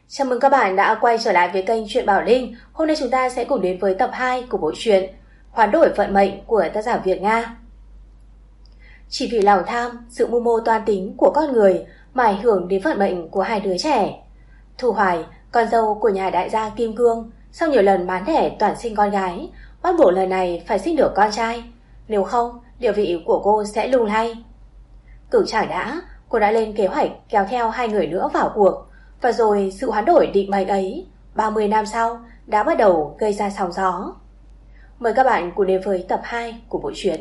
Chào mừng các bạn đã quay trở lại với kênh Truyện Bảo Linh. Hôm nay chúng ta sẽ cùng đến với tập 2 của bộ truyện Hoán đổi vận mệnh của tác giả Việt Nga. Chỉ vì lòng tham, sự mưu mô toan tính của con người mà ảnh hưởng đến vận mệnh của hai đứa trẻ. Thu Hoài, con dâu của nhà đại gia Kim Cương, sau nhiều lần bán đẻ toàn sinh con gái, bắt buộc lần này phải sinh được con trai. Nếu không, địa vị của cô sẽ lung lay. Cửu chẳng đã, cô đã lên kế hoạch kéo theo hai người nữa vào cuộc. Và rồi sự hoán đổi định mệnh ấy 30 năm sau đã bắt đầu gây ra sóng gió. Mời các bạn cùng đến với tập 2 của bộ truyện.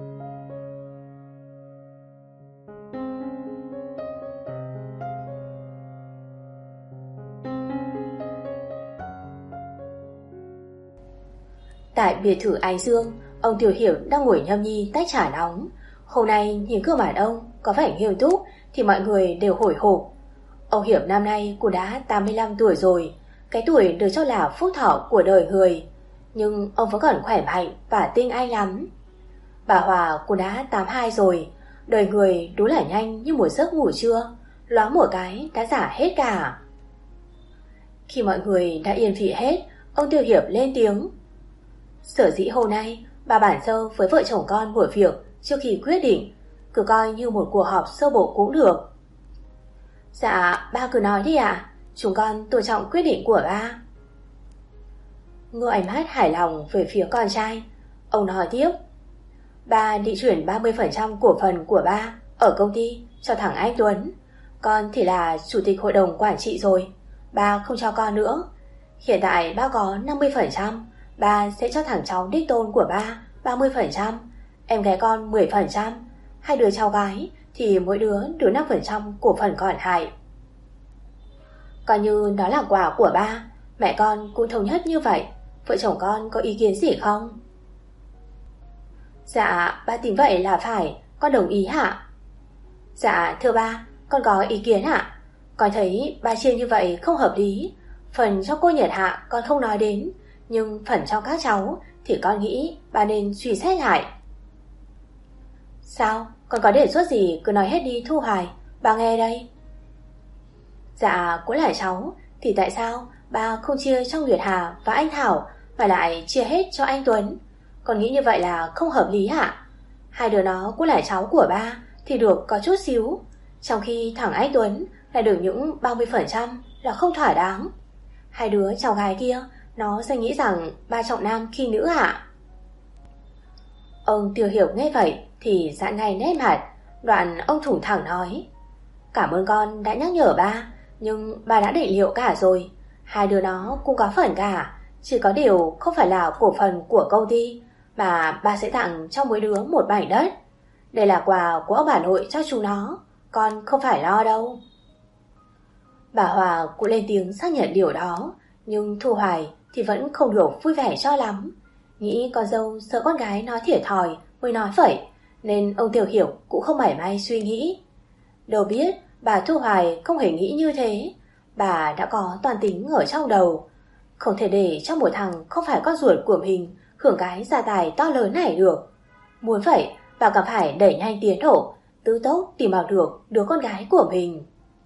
Tại biệt thự Ánh Dương, ông Tiểu Hiểu đang ngồi nhâm nhi tách trà nóng. Hôm nay nhìn gương mặt ông có vẻ nghiêm túc thì mọi người đều hồi hộp. Ông Hiệp năm nay cũng đã 85 tuổi rồi, cái tuổi được cho là phúc thọ của đời người, nhưng ông vẫn còn khỏe mạnh và tinh anh lắm. Bà Hòa cũng đã 82 rồi, đời người đúng là nhanh như một giấc ngủ trưa, loáng một cái đã già hết cả. Khi mọi người đã yên vị hết, ông Tiêu Hiệp lên tiếng. Sở dĩ hôm nay bà bản sơ với vợ chồng con buổi việc trước khi quyết định, cứ coi như một cuộc họp sơ bộ cũng được. Dạ, ba cứ nói đi ạ. Chúng con tôn trọng quyết định của ba. Ngô ánh mắt hài lòng về phía con trai. Ông nói tiếp. Ba định chuyển 30% cổ phần của ba ở công ty cho thằng anh Tuấn. Con thì là chủ tịch hội đồng quản trị rồi, ba không cho con nữa. Hiện tại ba có 50%, ba sẽ cho thằng cháu đích tôn của ba 30%, em gái con 10%, hai đứa cháu gái thì mỗi đứa được 5% cổ phần còn lại. Coi như đó là quà của ba, mẹ con cũng thống nhất như vậy. Vợ chồng con có ý kiến gì không? Dạ, ba tính vậy là phải, con đồng ý hả? Dạ, thưa ba, con có ý kiến ạ. Con thấy ba chia như vậy không hợp lý. Phần cho cô Nhật Hạ con không nói đến, nhưng phần cho các cháu thì con nghĩ ba nên suy xét lại. Sao? Con có đề xuất gì cứ nói hết đi Thu Hoài, ba nghe đây. Dạ, cũng là cháu, thì tại sao ba không chia cho Nguyệt Hà và anh Thảo mà lại chia hết cho anh Tuấn? Con nghĩ như vậy là không hợp lý hả? Hai đứa nó cũng là cháu của ba thì được có chút xíu, trong khi thằng anh Tuấn lại được những 30% là không thỏa đáng. Hai đứa cháu gái kia nó sẽ nghĩ rằng ba trọng nam khi nữ hả? Ông Tiêu Hiểu nghe vậy thì giãn ngay nét mặt. Đoạn ông thủng thẳng nói. Cảm ơn con đã nhắc nhở ba, nhưng ba đã định liệu cả rồi. Hai đứa nó cũng có phần cả, chỉ có điều không phải là cổ phần của công ty, mà ba sẽ tặng cho mỗi đứa một mảnh đất. Đây là quà của ông bà nội cho chúng nó, con không phải lo đâu. Bà Hòa cũng lên tiếng xác nhận điều đó, nhưng Thu Hoài thì vẫn không được vui vẻ cho lắm. Nghĩ con dâu sợ con gái nói thiệt thòi mới nói vậy, nên ông Tiểu Hiểu cũng không mảy may suy nghĩ. Đâu biết bà Thu Hoài không hề nghĩ như thế. Bà đã có toàn tính ở trong đầu, không thể để cho một thằng không phải con ruột của mình hưởng cái gia tài to lớn này được. Muốn vậy, bà cần phải đẩy nhanh tiến độ, tư tốc tìm bằng được đứa con gái của mình.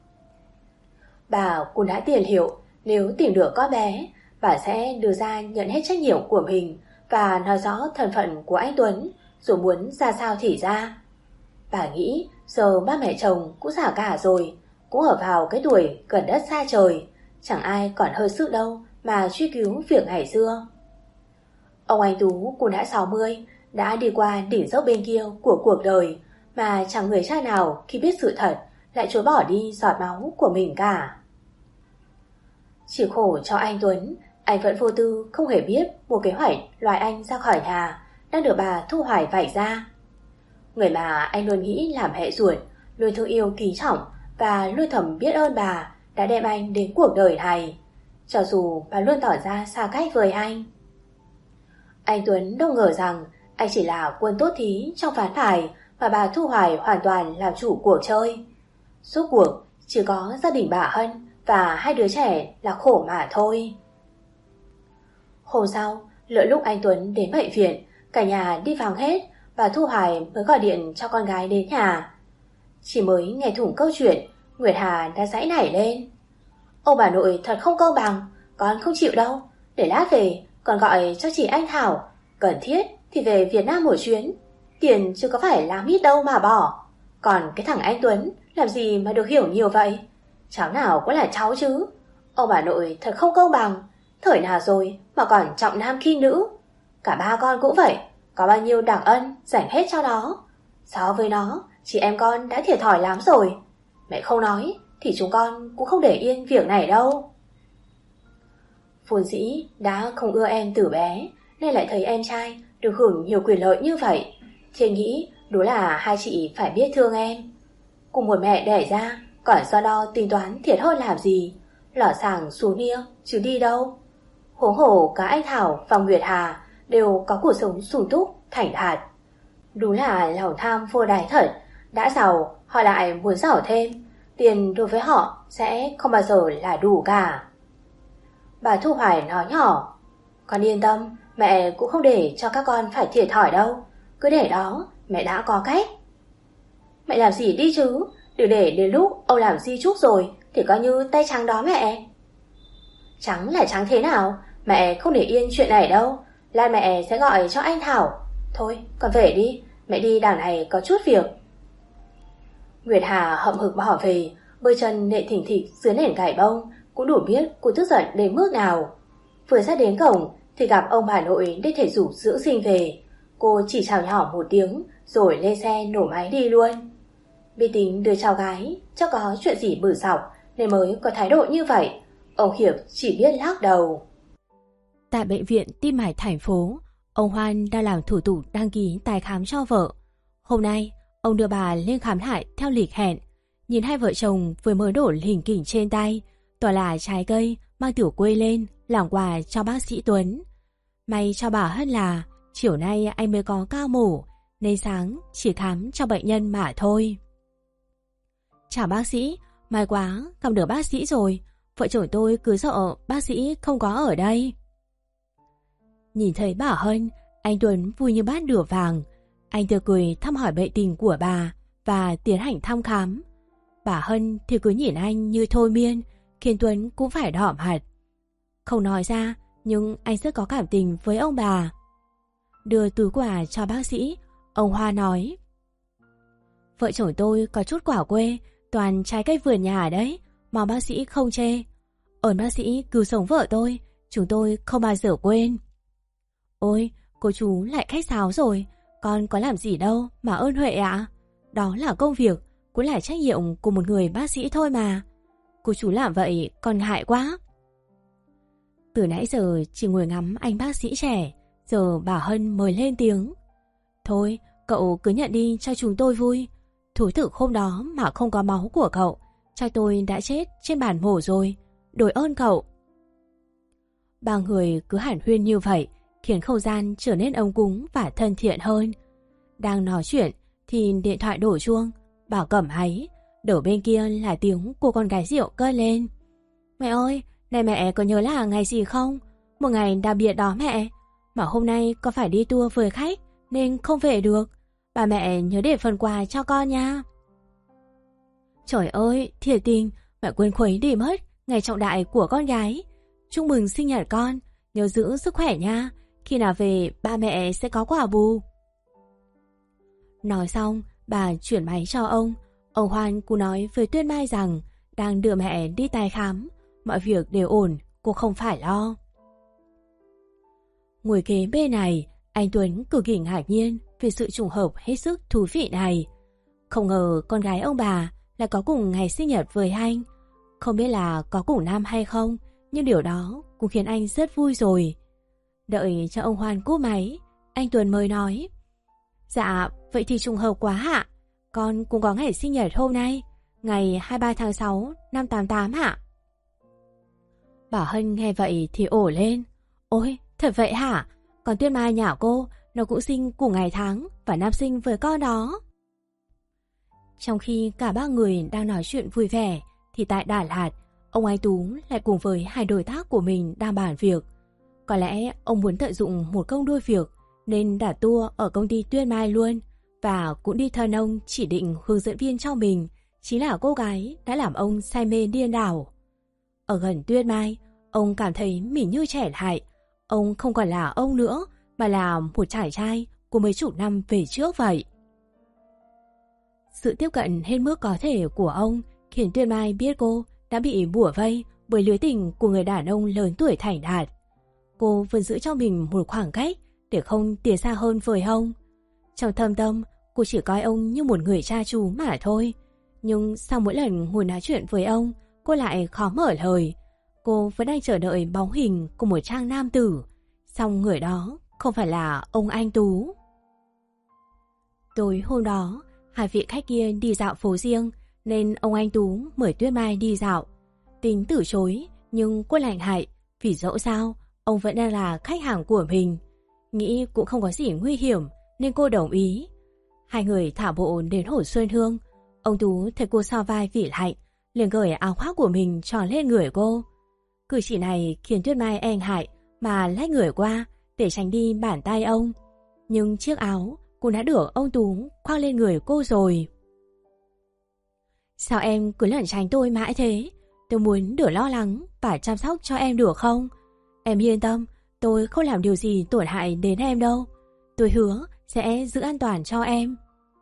Bà cũng đã tiền liệu, nếu tìm được con bé, bà sẽ đưa ra nhận hết trách nhiệm của mình và nói rõ thân phận của anh Tuấn, rồi muốn ra sao thì ra. Bà nghĩ giờ ba mẹ chồng cũng già cả rồi, cũng ở vào cái tuổi gần đất xa trời, chẳng ai còn hơi sức đâu mà truy cứu việc ngày xưa. Ông anh Tú cũng đã 60, đã đi qua đỉnh dốc bên kia của cuộc đời, mà chẳng người cha nào khi biết sự thật lại chối bỏ đi giọt máu của mình cả. Chỉ khổ cho anh Tuấn, anh vẫn vô tư không hề biết một kế hoạch loại anh ra khỏi nhà đang được bà Thu Hoài vạch ra. Người mà anh luôn nghĩ làm mẹ ruột, luôn thương yêu kính trọng và luôn thầm biết ơn bà đã đem anh đến cuộc đời này, cho dù bà luôn tỏ ra xa cách với anh. Anh Tuấn đâu ngờ rằng anh chỉ là quân tốt thí trong ván bài mà bà Thu Hoài hoàn toàn làm chủ cuộc chơi. Suốt cuộc chỉ có gia đình bà Hân và hai đứa trẻ là khổ mà thôi. Hôm sau, lỡ lúc anh Tuấn đến bệnh viện, cả nhà đi vắng hết, bà Thu Hoài mới gọi điện cho con gái đến nhà. Chỉ mới nghe thủng câu chuyện, Nguyệt Hà đã giãy nảy lên. Ông bà nội thật không công bằng, con không chịu đâu. Để lát về, con gọi cho chị anh Thảo. Cần thiết thì về Việt Nam một chuyến. Tiền chứ có phải lắm ít đâu mà bỏ. Còn cái thằng anh Tuấn làm gì mà được hiểu nhiều vậy? Cháu nào cũng là cháu chứ. Ông bà nội thật không công bằng. Thời nào rồi mà còn trọng nam khinh nữ. Cả ba con cũng vậy. Có bao nhiêu đặc ân dành hết cho nó. So với nó, chị em con đã thiệt thòi lắm rồi. Mẹ không nói thì chúng con cũng không để yên việc này đâu. Vốn dĩ đã không ưa em từ bé, nên lại thấy em trai được hưởng nhiều quyền lợi như vậy. Thiên nghĩ đúng là hai chị phải biết thương em. Cùng một mẹ đẻ ra, còn so đo tính toán thiệt hơn làm gì. Lỏ sàng xuống nia chứ đi đâu. Huống hồ cả anh Thảo và Nguyệt Hà đều có cuộc sống sung túc, thành đạt. Đúng là lòng tham vô đáy thật. Đã giàu, họ lại muốn giàu thêm. Tiền đối với họ sẽ không bao giờ là đủ cả. Bà Thu Hoài nói nhỏ, con yên tâm, mẹ cũng không để cho các con phải thiệt thòi đâu. Cứ để đó, mẹ đã có cách. Mẹ làm gì đi chứ, đừng để đến lúc ông làm di chúc rồi thì coi như tay trắng đó mẹ. Trắng là trắng thế nào, mẹ không để yên chuyện này đâu. Lan mẹ sẽ gọi cho anh Thảo. Thôi, con về đi, mẹ đi đằng này có chút việc. Nguyệt Hà hậm hực bỏ về, bơi chân nện thỉnh thịch dưới nền gạch bông, cũng đủ biết cô tức giận đến mức nào. Vừa ra đến cổng thì gặp ông bà nội đi thể dục dưỡng sinh về. Cô chỉ chào nhỏ một tiếng rồi lên xe nổ máy đi luôn. Bi tính đứa cháu gái chắc có chuyện gì bử xọc nên mới có thái độ như vậy. Ông Hiệp chỉ biết lắc đầu. Tại bệnh viện Tim mạch thành phố, ông Hoan đang làm thủ tục đăng ký tái khám cho vợ. Hôm nay, ông đưa bà lên khám lại theo lịch hẹn. Nhìn hai vợ chồng vừa mới đổ hình kỉnh trên tay, toàn là trái cây mang tiểu quê lên làm quà cho bác sĩ Tuấn. May cho bà hơn là chiều nay anh mới có ca mổ, nên sáng chỉ khám cho bệnh nhân mà thôi. Chào bác sĩ, may quá gặp được bác sĩ rồi. Vợ chồng tôi cứ sợ bác sĩ không có ở đây. Nhìn thấy bà Hân, anh Tuấn vui như bát đũa vàng. Anh tươi cười thăm hỏi bệnh tình của bà và tiến hành thăm khám. Bà Hân thì cứ nhìn anh như thôi miên, khiến Tuấn cũng phải đỏ mặt. Không nói ra, nhưng anh rất có cảm tình với ông bà. Đưa túi quà cho bác sĩ, ông Hoa nói: vợ chồng tôi có chút quả quê, toàn trái cây vườn nhà đấy, mong bác sĩ không chê. Ơn bác sĩ cứu sống vợ tôi, chúng tôi không bao giờ quên. Ôi, cô chú lại khách sáo rồi, con có làm gì đâu mà ơn Huệ ạ. Đó là công việc, cũng là trách nhiệm của một người bác sĩ thôi mà. Cô chú làm vậy còn ngại quá. Từ nãy giờ chỉ ngồi ngắm anh bác sĩ trẻ, giờ bà Hân mới lên tiếng: thôi, cậu cứ nhận đi cho chúng tôi vui. Thú thực hôm đó mà không có máu của cậu, trai tôi đã chết trên bàn mổ rồi. Đổi ơn cậu. Ba người cứ hàn huyên như vậy, khiến không gian trở nên ấm cúng và thân thiện hơn. Đang nói chuyện thì điện thoại đổ chuông. Bảo cầm háy, đầu bên kia là tiếng của con gái rượu cất lên: mẹ ơi, này mẹ có nhớ là ngày gì không? Một ngày đặc biệt đó mẹ. Mà hôm nay con phải đi tour với khách nên không về được. Bà mẹ nhớ để phần quà cho con nha. Trời ơi, thiệt tình, mẹ quên khuấy đi mất ngày trọng đại của con gái. Chúc mừng sinh nhật con, nhớ giữ sức khỏe nha. Khi nào về ba mẹ sẽ có quà bù. Nói xong, bà chuyển máy cho ông. Ông Hoan cũng nói với Tuyết Mai rằng đang đưa mẹ đi tái khám, mọi việc đều ổn, cô không phải lo. Ngồi kế bên này, anh Tuấn cực kỳ ngạc nhiên về sự trùng hợp hết sức thú vị này. Không ngờ con gái ông bà lại có cùng ngày sinh nhật với anh. Không biết là có cùng năm hay không, nhưng điều đó cũng khiến anh rất vui rồi. Đợi cho ông Hoan cúp máy, anh Tuấn mới nói: dạ, vậy thì trùng hợp quá ạ. Con cũng có ngày sinh nhật hôm nay, ngày 23 tháng 6 năm 88 ạ. Bà Hân nghe vậy thì ổ lên: ôi, thật vậy hả? Còn Tuyết Mai nhà cô, nó cũng sinh cùng ngày tháng và năm sinh với con đó. Trong khi cả ba người đang nói chuyện vui vẻ, thì tại Đà Lạt, ông Anh Tú lại cùng với hai đối tác của mình đang bàn việc. Có lẽ ông muốn tận dụng một công đôi việc nên đặt tour ở công ty Tuyết Mai luôn, và cũng đi thân ông chỉ định hướng dẫn viên cho mình chính là cô gái đã làm ông say mê điên đảo. Ở gần Tuyết Mai, ông cảm thấy mình như trẻ lại. Ông không còn là ông nữa, mà là một chàng trai của mấy chục năm về trước vậy. Sự tiếp cận hết mức có thể của ông khiến Tuyết Mai biết cô đã bị bủa vây bởi lưới tình của người đàn ông lớn tuổi thành đạt. Cô vẫn giữ cho mình một khoảng cách để không tiến xa hơn với ông. Trong thâm tâm, cô chỉ coi ông như một người cha chú mà thôi. Nhưng sau mỗi lần ngồi nói chuyện với ông, cô lại khó mở lời. Cô vẫn đang chờ đợi bóng hình của một trang nam tử. Song người đó không phải là ông Anh Tú. Tối hôm đó, hai vị khách kia đi dạo phố riêng, nên ông Anh Tú mời Tuyết Mai đi dạo. Tính từ chối, nhưng cô lạnh hại, vì dẫu sao, ông vẫn đang là khách hàng của mình. Nghĩ cũng không có gì nguy hiểm, nên cô đồng ý. Hai người thả bộ đến Hồ Xuân Hương. Ông Tú thấy cô so vai vỉ lạnh, liền cởi áo khoác của mình tròn lên người cô. Cử chỉ này khiến Tuyết Mai e ngại mà lách người qua để tránh đi bàn tay ông. Nhưng chiếc áo cũng đã được ông Tú khoác lên người cô rồi. Sao em cứ lẩn tránh tôi mãi thế? Tôi muốn được lo lắng và chăm sóc cho em được không? Em yên tâm, tôi không làm điều gì tổn hại đến em đâu. Tôi hứa sẽ giữ an toàn cho em.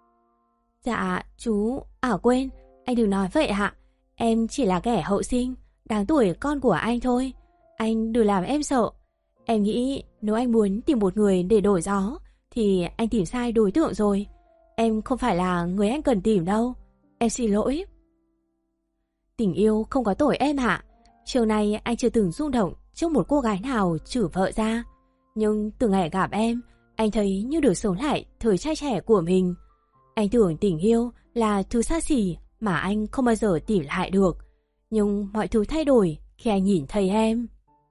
Dạ, chú... quên, anh đừng nói vậy ạ. Em chỉ là kẻ hậu sinh, đáng tuổi con của anh thôi. Anh đừng làm em sợ. Em nghĩ nếu anh muốn tìm một người để đổi gió thì anh tìm sai đối tượng rồi. Em không phải là người anh cần tìm đâu. Em xin lỗi. Tình yêu không có tội em ạ. Chiều nay anh chưa từng rung động trước một cô gái nào trừ vợ ra. Nhưng từ ngày gặp em, anh thấy như được sống lại thời trai trẻ của mình. Anh tưởng tình yêu là thứ xa xỉ mà anh không bao giờ tìm lại được. Nhưng mọi thứ thay đổi khi anh nhìn thấy em.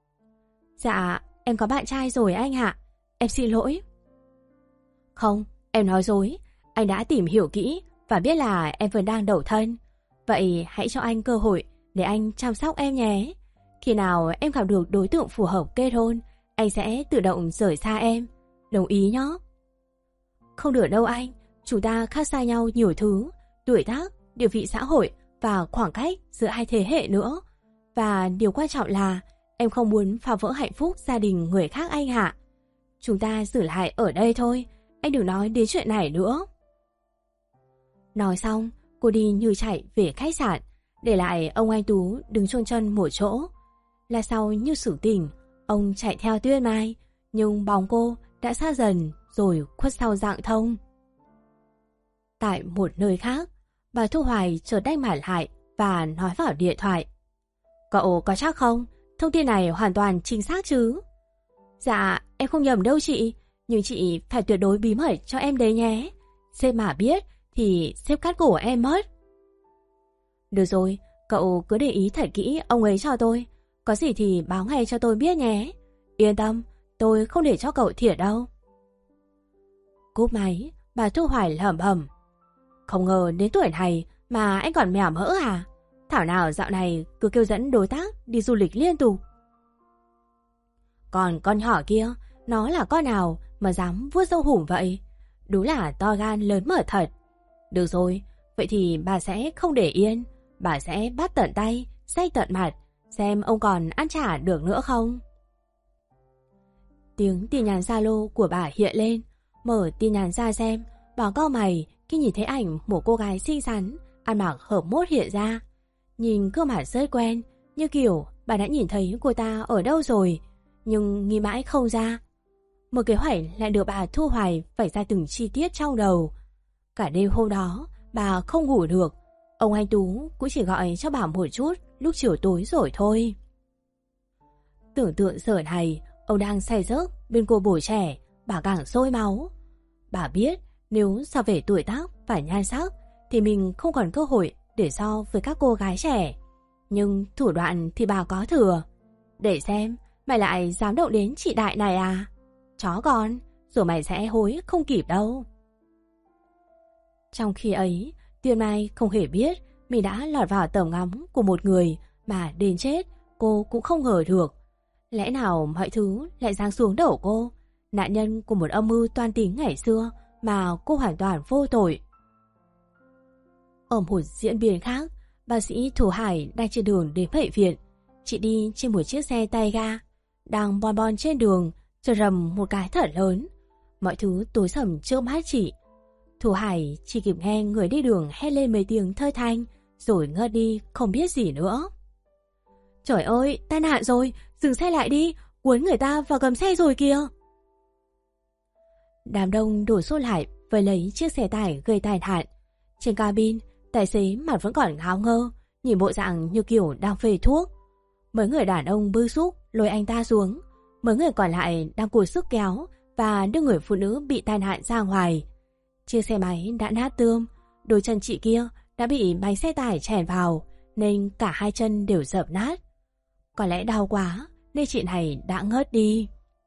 Dạ, em có bạn trai rồi anh ạ. Em xin lỗi. Không, em nói dối. Anh đã tìm hiểu kỹ và biết là em vẫn đang độc thân. Vậy hãy cho anh cơ hội để anh chăm sóc em nhé. Khi nào em gặp được đối tượng phù hợp kết hôn, anh sẽ tự động rời xa em. Đồng ý nhé. Không được đâu anh. Chúng ta khác xa nhau nhiều thứ, tuổi tác, địa vị xã hội và khoảng cách giữa hai thế hệ nữa. Và điều quan trọng là em không muốn phá vỡ hạnh phúc gia đình người khác anh ạ. Chúng ta giữ lại ở đây thôi, anh đừng nói đến chuyện này nữa. Nói xong, cô đi như chạy về khách sạn, để lại ông Anh Tú đứng chôn chân một chỗ. Là sau như sự tỉnh, ông chạy theo Tuyết Mai, nhưng bóng cô đã xa dần rồi khuất sau rạng thông. Tại một nơi khác, bà Thu Hoài chợt đanh mặt lại và nói vào điện thoại. Cậu có chắc không? Thông tin này hoàn toàn chính xác chứ? Dạ, em không nhầm đâu chị, nhưng chị phải tuyệt đối bí mật cho em đấy nhé. Sếp mà biết thì sếp cắt cổ em mất. Được rồi, cậu cứ để ý thật kỹ ông ấy cho tôi. Có gì thì báo ngay cho tôi biết nhé. Yên tâm, tôi không để cho cậu thiệt đâu. Cúp máy, bà Thu Hoài lẩm bẩm. Không ngờ đến tuổi này mà anh còn mèo mỡ à? Thảo nào dạo này cứ kêu dẫn đối tác đi du lịch liên tục. Còn con nhỏ kia, nó là con nào mà dám vuốt râu hùm vậy? Đúng là to gan lớn mở thật. Được rồi, vậy thì bà sẽ không để yên. Bà sẽ bắt tận tay, xay tận mặt, xem ông còn ăn trả được nữa không. Tiếng tin nhắn Zalo của bà hiện lên. Mở tin nhắn ra xem, bà cau mày khi nhìn thấy ảnh một cô gái xinh xắn, ăn mặc hợp mốt hiện ra. Nhìn gương mặt rất quen, như kiểu bà đã nhìn thấy cô ta ở đâu rồi, nhưng nghĩ mãi không ra. Một kế hoạch lại được bà Thu Hoài vạch ra từng chi tiết trong đầu. Cả đêm hôm đó, bà không ngủ được. Ông Anh Tú cũng chỉ gọi cho bà một chút lúc chiều tối rồi thôi. Tưởng tượng giờ này, ông đang say giấc bên cô bổ trẻ, bà càng sôi máu. Bà biết nếu so về tuổi tác và nhan sắc thì mình không còn cơ hội để so với các cô gái trẻ. Nhưng thủ đoạn thì bà có thừa. Để xem, mày lại dám động đến chị Đại này à? Chó con, rồi mày sẽ hối không kịp đâu. Trong khi ấy, Tuyết Mai không hề biết mình đã lọt vào tầm ngắm của một người mà đến chết cô cũng không ngờ được. Lẽ nào mọi thứ lại giáng xuống đầu cô, nạn nhân của một âm mưu toan tính ngày xưa mà cô hoàn toàn vô tội. Ở một diễn biến khác, bác sĩ Thủ Hải đang trên đường đến bệnh viện. Chị đi trên một chiếc xe tay ga, đang bon bon trên đường, chợt rầm một cái thật lớn. Mọi thứ tối sầm trước mắt chị. Thu Hải chỉ kịp nghe người đi đường hét lên mấy tiếng thơi thanh, rồi ngất đi không biết gì nữa. Trời ơi, tai nạn rồi, dừng xe lại đi, cuốn người ta vào gầm xe rồi kìa. Đám đông đổ xô lại với lấy chiếc xe tải gây tai nạn. Trên cabin, tài xế mặt vẫn còn ngáo ngơ, nhìn bộ dạng như kiểu đang phê thuốc. Mấy người đàn ông bức xúc lôi anh ta xuống, mấy người còn lại đang cố sức kéo và đưa người phụ nữ bị tai nạn ra ngoài. Chiếc xe máy đã nát tươm, đôi chân chị kia đã bị bánh xe tải chèn vào nên cả hai chân đều dập nát. Có lẽ đau quá nên chị này đã ngất đi.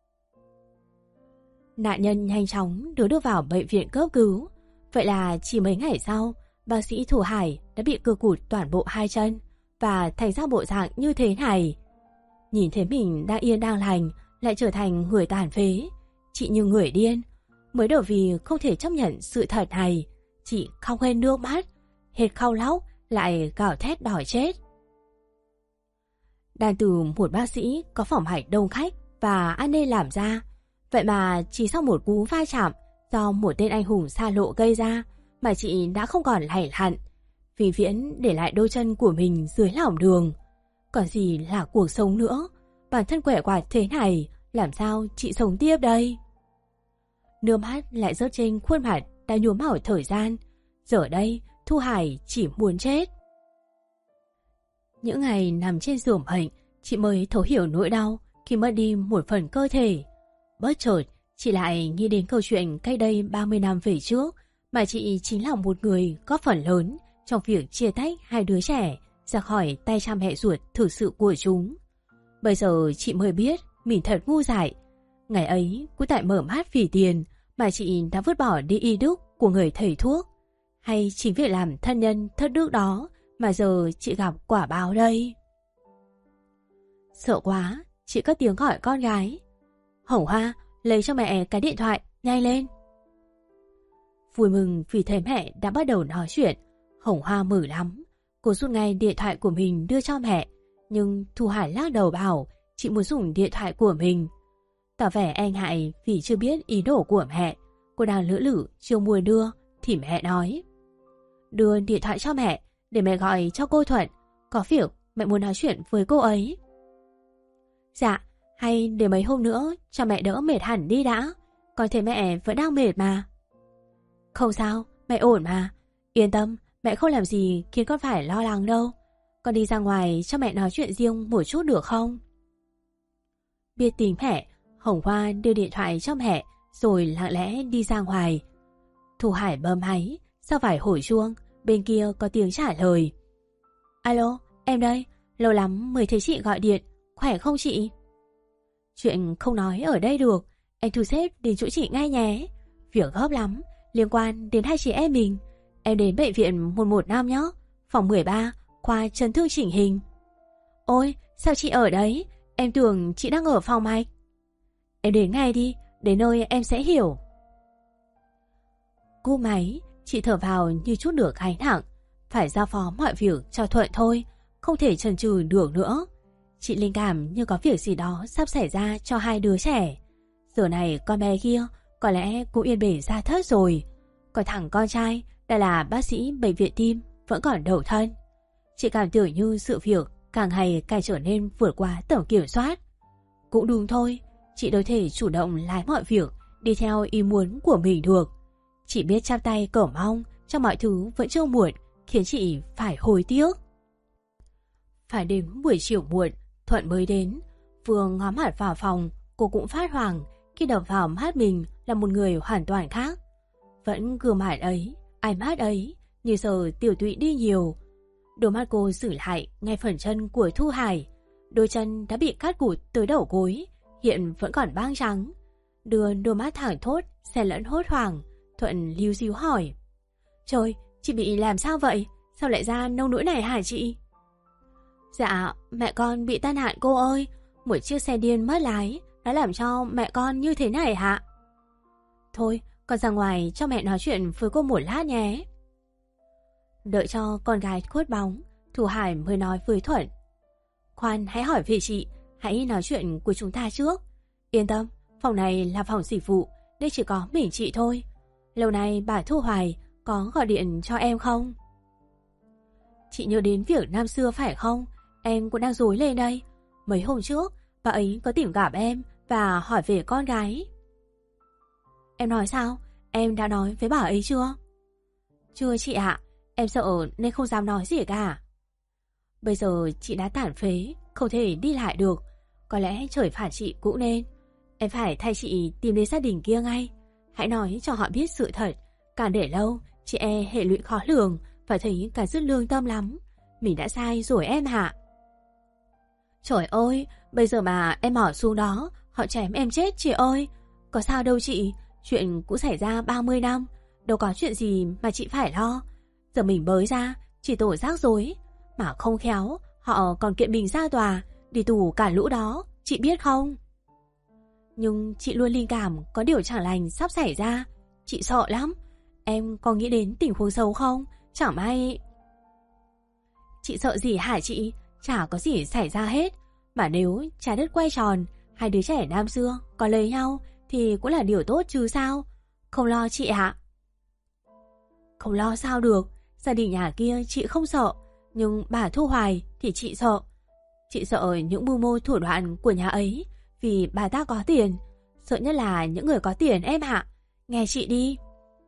Nạn nhân nhanh chóng được đưa vào bệnh viện cấp cứu. Vậy là chỉ mấy ngày sau, bác sĩ Thu Hải đã bị cưa cụt toàn bộ hai chân và thành ra bộ dạng như thế này. Nhìn thấy mình đang yên đang lành lại trở thành người tàn phế, chị như người điên. Mới đầu vì không thể chấp nhận sự thật này, chị khóc hết nước mắt, hết khóc lóc lại gào thét đòi chết. Đàn từ một bác sĩ có phòng hạch đông khách và an ninh làm ra, vậy mà chỉ sau một cú va chạm do một tên anh hùng xa lộ gây ra mà chị đã không còn lành lặn. Vĩnh viễn để lại đôi chân của mình dưới lòng đường. Còn gì là cuộc sống nữa, bản thân quẻ quạt thế này, làm sao chị sống tiếp đây? Nước mắt lại rớt trên khuôn mặt đã nhuốm màu thời gian. Giờ đây Thu Hải chỉ muốn chết. Những ngày nằm trên giường bệnh, chị mới thấu hiểu nỗi đau khi mất đi một phần cơ thể. Bất chợt, chị lại nghĩ đến câu chuyện cách đây 30 năm về trước, mà chị chính là một người góp phần lớn trong việc chia tách hai đứa trẻ ra khỏi tay cha mẹ ruột thực sự của chúng. Bây giờ chị mới biết mình thật ngu dại. Ngày ấy, cứ tại mở mắt vì tiền mà chị đã vứt bỏ đi y đức của người thầy thuốc. Hay chính vì làm thân nhân thất đức đó mà giờ chị gặp quả báo đây? Sợ quá, chị cất tiếng gọi con gái. Hồng Hoa, lấy cho mẹ cái điện thoại, nhanh lên. Vui mừng vì thấy mẹ đã bắt đầu nói chuyện, Hồng Hoa mừng lắm. Cô rút ngay điện thoại của mình đưa cho mẹ, nhưng Thu Hải lắc đầu bảo chị muốn dùng điện thoại của mình. Tỏ vẻ e ngại vì chưa biết ý đồ của mẹ, cô đang lưỡng lự chưa muốn đưa thì mẹ nói: đưa điện thoại cho mẹ để mẹ gọi cho cô Thuận, có việc mẹ muốn nói chuyện với cô ấy. Dạ, hay để mấy hôm nữa cho mẹ đỡ mệt hẳn đi đã, con thấy mẹ vẫn đang mệt mà. Không sao, mẹ ổn mà, yên tâm, mẹ không làm gì khiến con phải lo lắng đâu. Con đi ra ngoài cho mẹ nói chuyện riêng một chút được không? Biết tính mẹ, Hồng Hoa đưa điện thoại cho mẹ rồi lặng lẽ đi ra ngoài. Thu Hải bấm máy, sau vài hồi chuông bên kia có tiếng trả lời. Alo, em đây, lâu lắm mới thấy chị gọi điện, khỏe không chị? Chuyện không nói ở đây được, anh thu xếp đến chỗ chị ngay nhé. Việc gấp lắm, liên quan đến hai chị em mình. Em đến bệnh viện 115 nhé, phòng 13, khoa chấn thương chỉnh hình. Ôi, sao chị ở đấy? Em tưởng chị đang ở phòng mạch. Em đến ngay đi, đến nơi em sẽ hiểu. Cú máy, chị thở vào như chút được gánh nặng. Phải giao phó mọi việc cho Thuận thôi, không thể chần chừ được nữa. Chị linh cảm như có việc gì đó sắp xảy ra cho hai đứa trẻ. Giờ này con bé kia có lẽ cũng yên bề ra thất rồi. Còn thằng con trai đã là bác sĩ bệnh viện tim vẫn còn độc thân. Chị cảm tưởng như sự việc càng ngày càng trở nên vượt quá tầm kiểm soát. Cũng đúng thôi, chị đâu thể chủ động lái mọi việc đi theo ý muốn của mình được. Chị biết chắp tay cầu mong cho mọi thứ vẫn chưa muộn, khiến chị phải hối tiếc. Phải đến buổi chiều muộn, Thuận mới đến. Vừa ngó mặt vào phòng, cô cũng phát hoảng khi đập vào mắt mình là một người hoàn toàn khác. Vẫn gương mặt ấy, ánh mắt ấy, như giờ tiểu tụy đi nhiều. Đôi mắt cô dừng lại ngay phần chân của Thu Hải. Đôi chân đã bị cắt cụt tới đầu gối, hiện vẫn còn băng trắng. Đưa đôi mắt thẳng thốt, xen lẫn hốt hoảng, Thuận líu díu hỏi: Trời, chị bị làm sao vậy? Sao lại ra nông nỗi này hả chị? Dạ, mẹ con bị tai nạn cô ơi. Một chiếc xe điên mất lái đã làm cho mẹ con như thế này hả? Thôi, con ra ngoài cho mẹ nói chuyện với cô một lát nhé. Đợi cho con gái khuất bóng, Thu Hải mới nói với Thuận: Khoan, hãy hỏi về chị, hãy nói chuyện của chúng ta trước. Yên tâm, phòng này là phòng dịch vụ, nên chỉ có mình chị thôi. Lâu nay bà Thu Hoài có gọi điện cho em không? Chị nhớ đến việc năm xưa phải không? Em cũng đang rối lên đây. Mấy hôm trước, bà ấy có tìm gặp em và hỏi về con gái. Em nói sao? Em đã nói với bà ấy chưa? Chưa chị ạ, em sợ nên không dám nói gì cả. Bây giờ chị đã tàn phế, không thể đi lại được. Có lẽ trời phạt chị cũng nên. Em phải thay chị tìm đến gia đình kia ngay. Hãy nói cho họ biết sự thật. Càng để lâu, chị hệ lụy khó lường và thấy cả rất lương tâm lắm. Mình đã sai rồi em hạ. Trời ơi, bây giờ mà em bỏ xuống đó, họ chém em chết chị ơi. Có sao đâu chị, chuyện cũng xảy ra 30 năm. Đâu có chuyện gì mà chị phải lo. Giờ mình bới ra, chỉ tổ rắc rối. Mà không khéo, họ còn kiện mình ra tòa, đi tù cả lũ đó, chị biết không? Nhưng chị luôn linh cảm có điều chẳng lành sắp xảy ra. Chị sợ lắm. Em có nghĩ đến tình huống xấu không? Chẳng may... Chị sợ gì hả chị? Chả có gì xảy ra hết. Mà nếu trái đất quay tròn, hai đứa trẻ năm xưa có lấy nhau thì cũng là điều tốt chứ sao? Không lo chị ạ. Không lo sao được. Gia đình nhà kia chị không sợ, nhưng bà Thu Hoài thì chị sợ. Chị sợ những mưu mô thủ đoạn của nhà ấy, vì bà ta có tiền. Sợ nhất là những người có tiền em ạ. Nghe chị đi.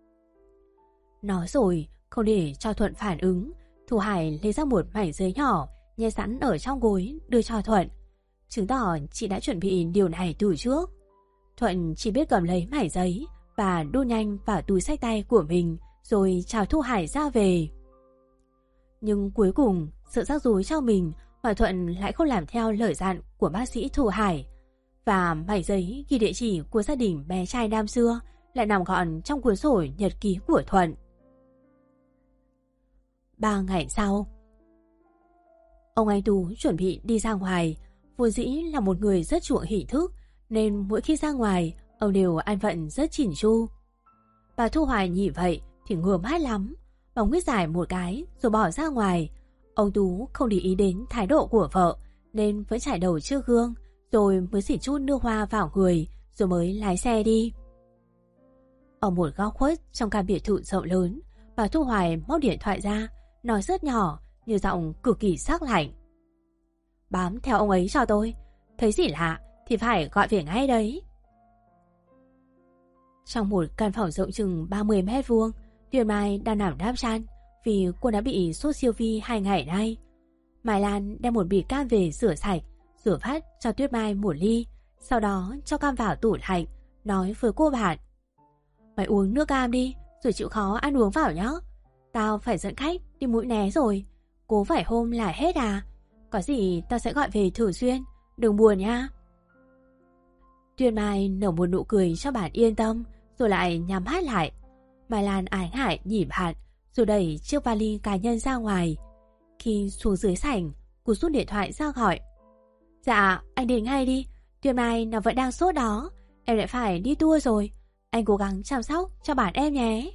Nói rồi, không để cho Thuận phản ứng, Thu Hải lấy ra một mảnh giấy nhỏ nhét sẵn ở trong gối đưa cho Thuận, chứng tỏ chị đã chuẩn bị điều này từ trước. Thuận chỉ biết cầm lấy mảnh giấy và đút nhanh vào túi xách tay của mình, rồi chào Thu Hải ra về. Nhưng cuối cùng, sự rắc rối trong mình, Hòa Thuận lại không làm theo lời dặn của bác sĩ Thu Hải. Và mảnh giấy ghi địa chỉ của gia đình bé trai năm xưa lại nằm gọn trong cuốn sổ nhật ký của Thuận. 3 ngày sau, ông Anh Tú chuẩn bị đi ra ngoài. Vốn dĩ là một người rất chuộng hỉ thức, nên mỗi khi ra ngoài, ông đều ăn vận rất chỉn chu. Bà Thu Hoài nhìn vậy thì ngứa mắt lắm, bóng nguyết giải một cái rồi bỏ ra ngoài. Ông Tú không để ý đến thái độ của vợ, nên vẫn chải đầu trước gương, rồi mới xịt chút nước hoa vào người, rồi mới lái xe đi. Ở một góc khuất trong căn biệt thự rộng lớn, bà Thu Hoài móc điện thoại ra, nói rất nhỏ như giọng cực kỳ sắc lạnh. Bám theo ông ấy cho tôi, thấy gì lạ thì phải gọi về ngay đấy. Trong một căn phòng rộng chừng 30 mét vuông, Tuyền Mai đang nằm đắp chăn vì cô đã bị sốt siêu vi 2 ngày nay. Mai Lan đem một bịch cam về rửa sạch, rửa phát cho Tuyết Mai một ly, sau đó cho cam vào tủ lạnh, nói với cô bạn: mày uống nước cam đi, rồi chịu khó ăn uống vào nhá. Tao phải dẫn khách đi Mũi Né rồi, cố vài hôm là hết à. Có gì tao sẽ gọi về thường xuyên, đừng buồn nha. Tuyền Mai nở một nụ cười cho bạn yên tâm, rồi lại nhắm mắt lại. Mai Lan ái ngại nhìn bạn, rồi đẩy chiếc vali cá nhân ra ngoài. Khi xuống dưới sảnh, cô rút điện thoại ra gọi: dạ, anh đến ngay đi, Tuyền Mai nó vẫn đang sốt đó, em lại phải đi tour rồi. Anh cố gắng chăm sóc cho bạn em nhé.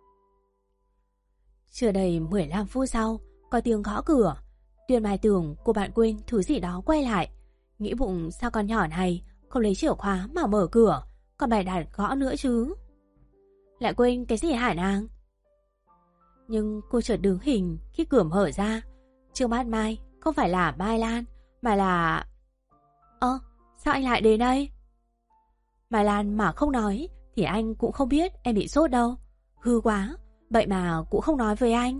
Chưa đầy 15 phút sau, có tiếng gõ cửa. Tuyền Mai tưởng cô bạn quên thứ gì đó quay lại, nghĩ bụng sao con nhỏ này không lấy chìa khóa mà mở cửa, còn bày đặt gõ nữa chứ. Lại quên cái gì hả nàng? Nhưng cô chợt đứng hình khi cửa mở ra. Trước mắt Mai không phải là Mai Lan, mà là... sao anh lại đến đây? Mai Lan mà không nói thì anh cũng không biết em bị sốt đâu. Hư quá, vậy mà cũng không nói với anh.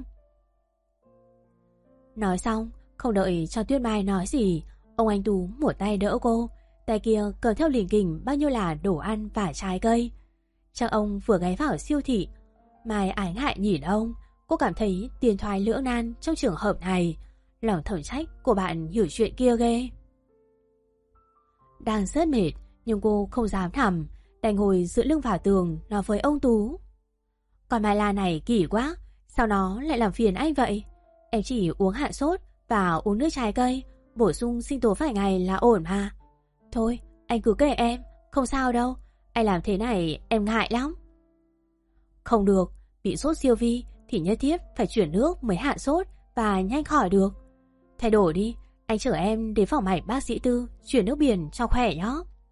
Nói xong, không đợi cho Tuyết Mai nói gì, ông Anh Tú một tay đỡ cô, tay kia cầm theo lỉnh kỉnh bao nhiêu là đồ ăn và trái cây. Chắc ông vừa ghé vào siêu thị. Mai ái ngại nhìn ông, cô cảm thấy tiền thoái lưỡng nan trong trường hợp này. Lòng thầm trách của bạn hiểu chuyện kia ghê. Đang rất mệt, nhưng cô không dám nằm, đành ngồi dựa lưng vào tường nói với ông Tú: con Mai La này kỳ quá, sao nó lại làm phiền anh vậy? Em chỉ uống hạ sốt và uống nước trái cây, bổ sung sinh tố vài ngày là ổn mà. Thôi, anh cứ kệ em, không sao đâu. Anh làm thế này em ngại lắm. Không được, bị sốt siêu vi thì nhất thiết phải chuyển nước mới hạ sốt và nhanh khỏi được. Thay đổi đi, anh chở em đến phòng mạch bác sĩ Tư chuyển nước biển cho khỏe nhé.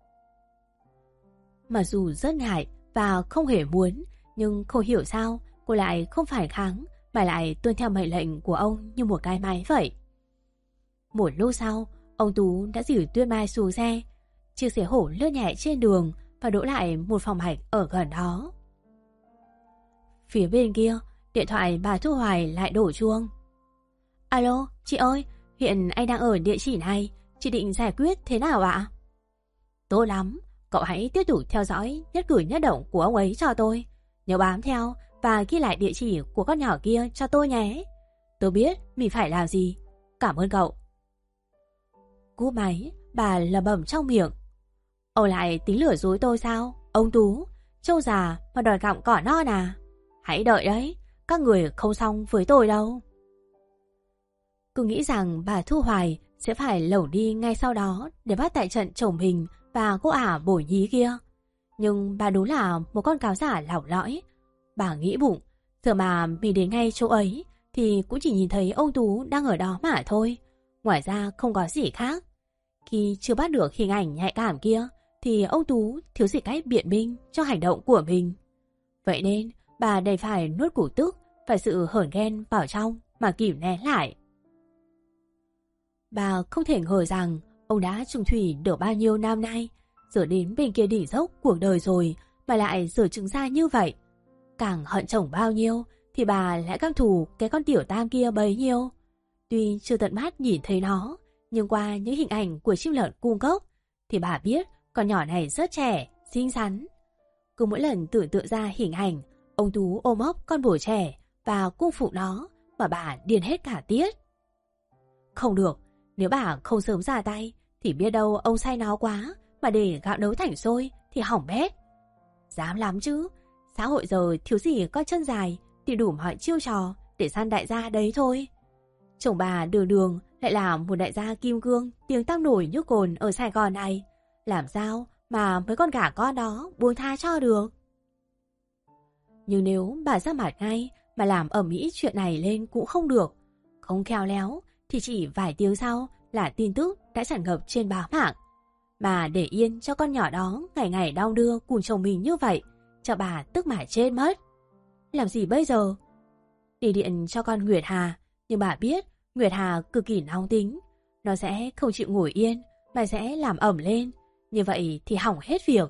Mặc dù rất ngại và không hề muốn, nhưng không hiểu sao cô lại không phản kháng mà lại tuân theo mệnh lệnh của ông như một cái máy vậy. Một lúc sau, ông Tú đã dìu Tuyết Mai xuống xe. Chiếc xe hổ lướt nhẹ trên đường và đỗ lại một phòng hạch ở gần đó. Phía bên kia, điện thoại bà Thu Hoài lại đổ chuông. Alo, chị ơi, hiện anh đang ở địa chỉ này, chị định giải quyết thế nào ạ? Tốt lắm, cậu hãy tiếp tục theo dõi nhất cử nhất động của ông ấy cho tôi. Nhớ bám theo và ghi lại địa chỉ của con nhỏ kia cho tôi nhé. Tôi biết mình phải làm gì. Cảm ơn cậu. Cúp máy, bà lẩm bẩm trong miệng. Ông lại tính lừa dối tôi sao? Ông Tú, trâu già mà đòi gặm cỏ non à? Hãy đợi đấy, các người không xong với tôi đâu. Cứ nghĩ rằng bà Thu Hoài sẽ phải lẩu đi ngay sau đó để bắt tại trận chồng mình và cô ả bổi nhí kia. Nhưng bà đúng là một con cáo giả lỏng lõi. Bà nghĩ bụng, giờ mà mình đến ngay chỗ ấy thì cũng chỉ nhìn thấy ông Tú đang ở đó mà thôi. Ngoài ra không có gì khác. Khi chưa bắt được hình ảnh nhạy cảm kia thì ông Tú thiếu gì cách biện minh cho hành động của mình. Vậy nên bà đành phải nuốt củ tức và sự hởn ghen vào trong mà kìm nén lại. Bà không thể ngờ rằng ông đã trung thủy được bao nhiêu năm nay, giờ đến bên kia đỉnh dốc cuộc đời rồi mà lại dở chứng ra như vậy. Càng hận chồng bao nhiêu thì bà lại căm thù cái con tiểu tam kia bấy nhiêu. Tuy chưa tận mắt nhìn thấy nó, nhưng qua những hình ảnh của chim lợn cung cấp thì bà biết con nhỏ này rất trẻ, xinh xắn. Cứ mỗi lần tưởng tượng ra hình ảnh ông Tú ôm ấp con bồ trẻ và cung phụ nó mà bà điên hết cả tiết. Không được, nếu bà không sớm ra tay thì biết đâu ông say nó quá mà để gạo nấu thành xôi thì hỏng bét. Dám lắm chứ, xã hội giờ thiếu gì có chân dài thì đủ mọi chiêu trò để săn đại gia đấy thôi. Chồng bà đường đường lại là một đại gia kim cương tiếng tăm nổi như cồn ở Sài Gòn này. Làm sao mà mấy con gà con đó buông tha cho được? Nhưng nếu bà ra mặt ngay mà làm ầm ĩ chuyện này lên cũng không được. Không khéo léo thì chỉ vài tiếng sau là tin tức đã tràn ngập trên báo mạng. Mà để yên cho con nhỏ đó ngày ngày đau đưa cùng chồng mình như vậy, cho bà tức mà chết mất. Làm gì bây giờ? Đi điện cho con Nguyệt Hà, nhưng bà biết Nguyệt Hà cực kỳ nóng tính. Nó sẽ không chịu ngồi yên mà sẽ làm ẩm lên. Như vậy thì hỏng hết việc.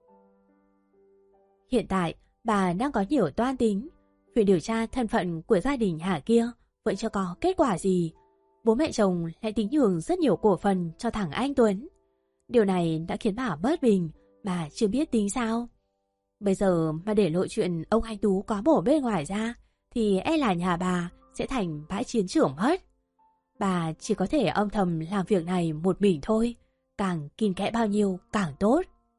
Hiện tại bà đang có nhiều toan tính. Việc điều tra thân phận của gia đình Hà kia vẫn chưa có kết quả gì. Bố mẹ chồng lại tính nhường rất nhiều cổ phần cho thằng anh Tuấn. Điều này đã khiến bà bất bình mà chưa biết tính sao. Bây giờ mà để lộ chuyện ông anh Tú có bổ bên ngoài ra thì e là nhà bà sẽ thành bãi chiến trường mất. Bà chỉ có thể âm thầm làm việc này một mình thôi. Càng kín kẽ bao nhiêu càng tốt.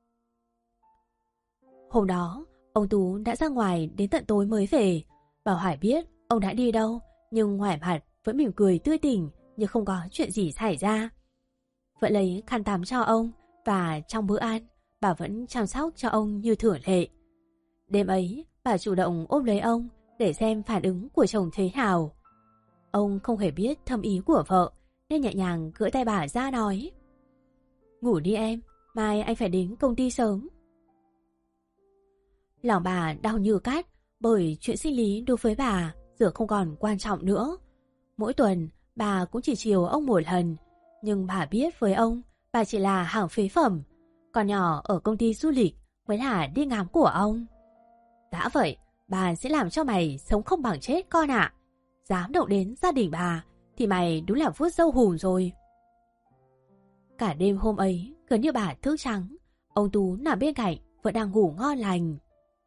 Hôm đó ông Tú đã ra ngoài đến tận tối mới về. Bà hỏi biết ông đã đi đâu, nhưng ngoài mặt vẫn mỉm cười tươi tỉnh như không có chuyện gì xảy ra. Vẫn lấy khăn tắm cho ông, và trong bữa ăn bà vẫn chăm sóc cho ông như thường lệ. Đêm ấy bà chủ động ôm lấy ông để xem phản ứng của chồng thế nào. Ông không hề biết thâm ý của vợ nên nhẹ nhàng gỡ tay bà ra nói: "Ngủ đi em, mai anh phải đến công ty sớm." Lòng bà đau như cắt bởi chuyện sinh lý đối với bà giờ không còn quan trọng nữa. Mỗi tuần bà cũng chỉ chiều ông một lần, nhưng bà biết với ông bà chỉ là hàng phế phẩm. Con nhỏ ở công ty du lịch mới là đi ngắm của ông. Đã vậy bà sẽ làm cho mày sống không bằng chết con ạ. Dám động đến gia đình bà thì mày đúng là vuốt râu hùm rồi. Cả đêm hôm ấy gần như bà thức trắng. Ông Tú nằm bên cạnh vẫn đang ngủ ngon lành.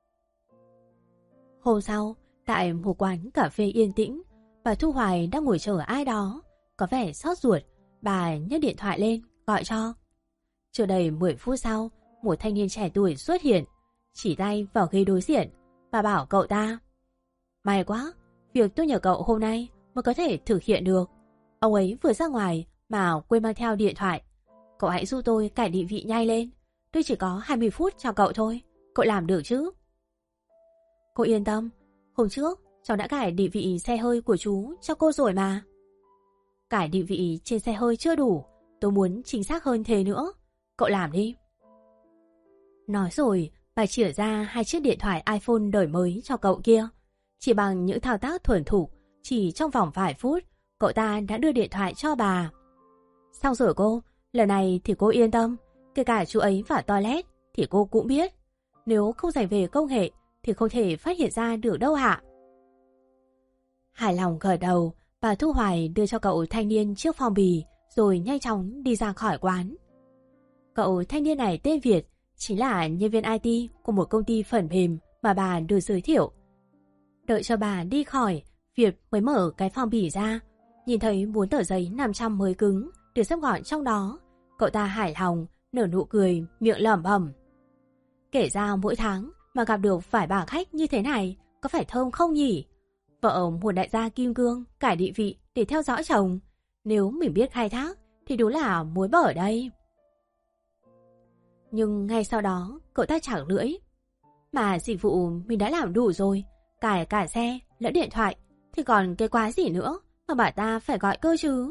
Hôm sau, tại một quán cà phê yên tĩnh, bà Thu Hoài đang ngồi chờ ai đó. Có vẻ xót ruột, bà nhấc điện thoại lên gọi cho. Chưa đầy 10 phút sau, một thanh niên trẻ tuổi xuất hiện, chỉ tay vào ghế đối diện. Bà bảo cậu ta: "May quá, việc tôi nhờ cậu hôm nay mới có thể thực hiện được. Ông ấy vừa ra ngoài mà quên mang theo điện thoại. Cậu hãy giúp tôi cải định vị nhanh lên. Tôi chỉ có 20 phút cho cậu thôi. Cậu làm được chứ?" "Cô yên tâm, hôm trước cháu đã cải định vị xe hơi của chú cho cô rồi mà." Cải định vị trên xe hơi chưa đủ, tôi muốn chính xác hơn thế nữa. Cậu làm đi. Nói rồi, bà chỉa ra 2 chiếc điện thoại iPhone đời mới cho cậu kia. Chỉ bằng những thao tác thuần thục, chỉ trong vòng vài phút, cậu ta đã đưa điện thoại cho bà. Xong rồi cô, lần này thì cô yên tâm, kể cả chú ấy vào toilet thì cô cũng biết. Nếu không dành về công nghệ thì không thể phát hiện ra được đâu ạ. Hài lòng gật đầu, bà Thu Hoài đưa cho cậu thanh niên chiếc phong bì rồi nhanh chóng đi ra khỏi quán. Cậu thanh niên này tên Việt, chính là nhân viên IT của một công ty phần mềm mà bà được giới thiệu. Đợi cho bà đi khỏi, Việt mới mở cái phong bì ra, nhìn thấy 4 tờ giấy 500 mới cứng được xếp gọn trong đó. Cậu ta hài lòng, nở nụ cười, miệng lẩm bẩm. Kể ra mỗi tháng mà gặp được vài bà khách như thế này, có phải thơm không nhỉ? Vợ một đại gia kim cương cải định vị để theo dõi chồng. Nếu mình biết khai thác thì đúng là muối bở đây. Nhưng ngay sau đó cậu ta chảng lưỡi. Mà dịch vụ mình đã làm đủ rồi, cài cả xe lẫn điện thoại, thì còn cái quái gì nữa mà bà ta phải gọi cơ chứ.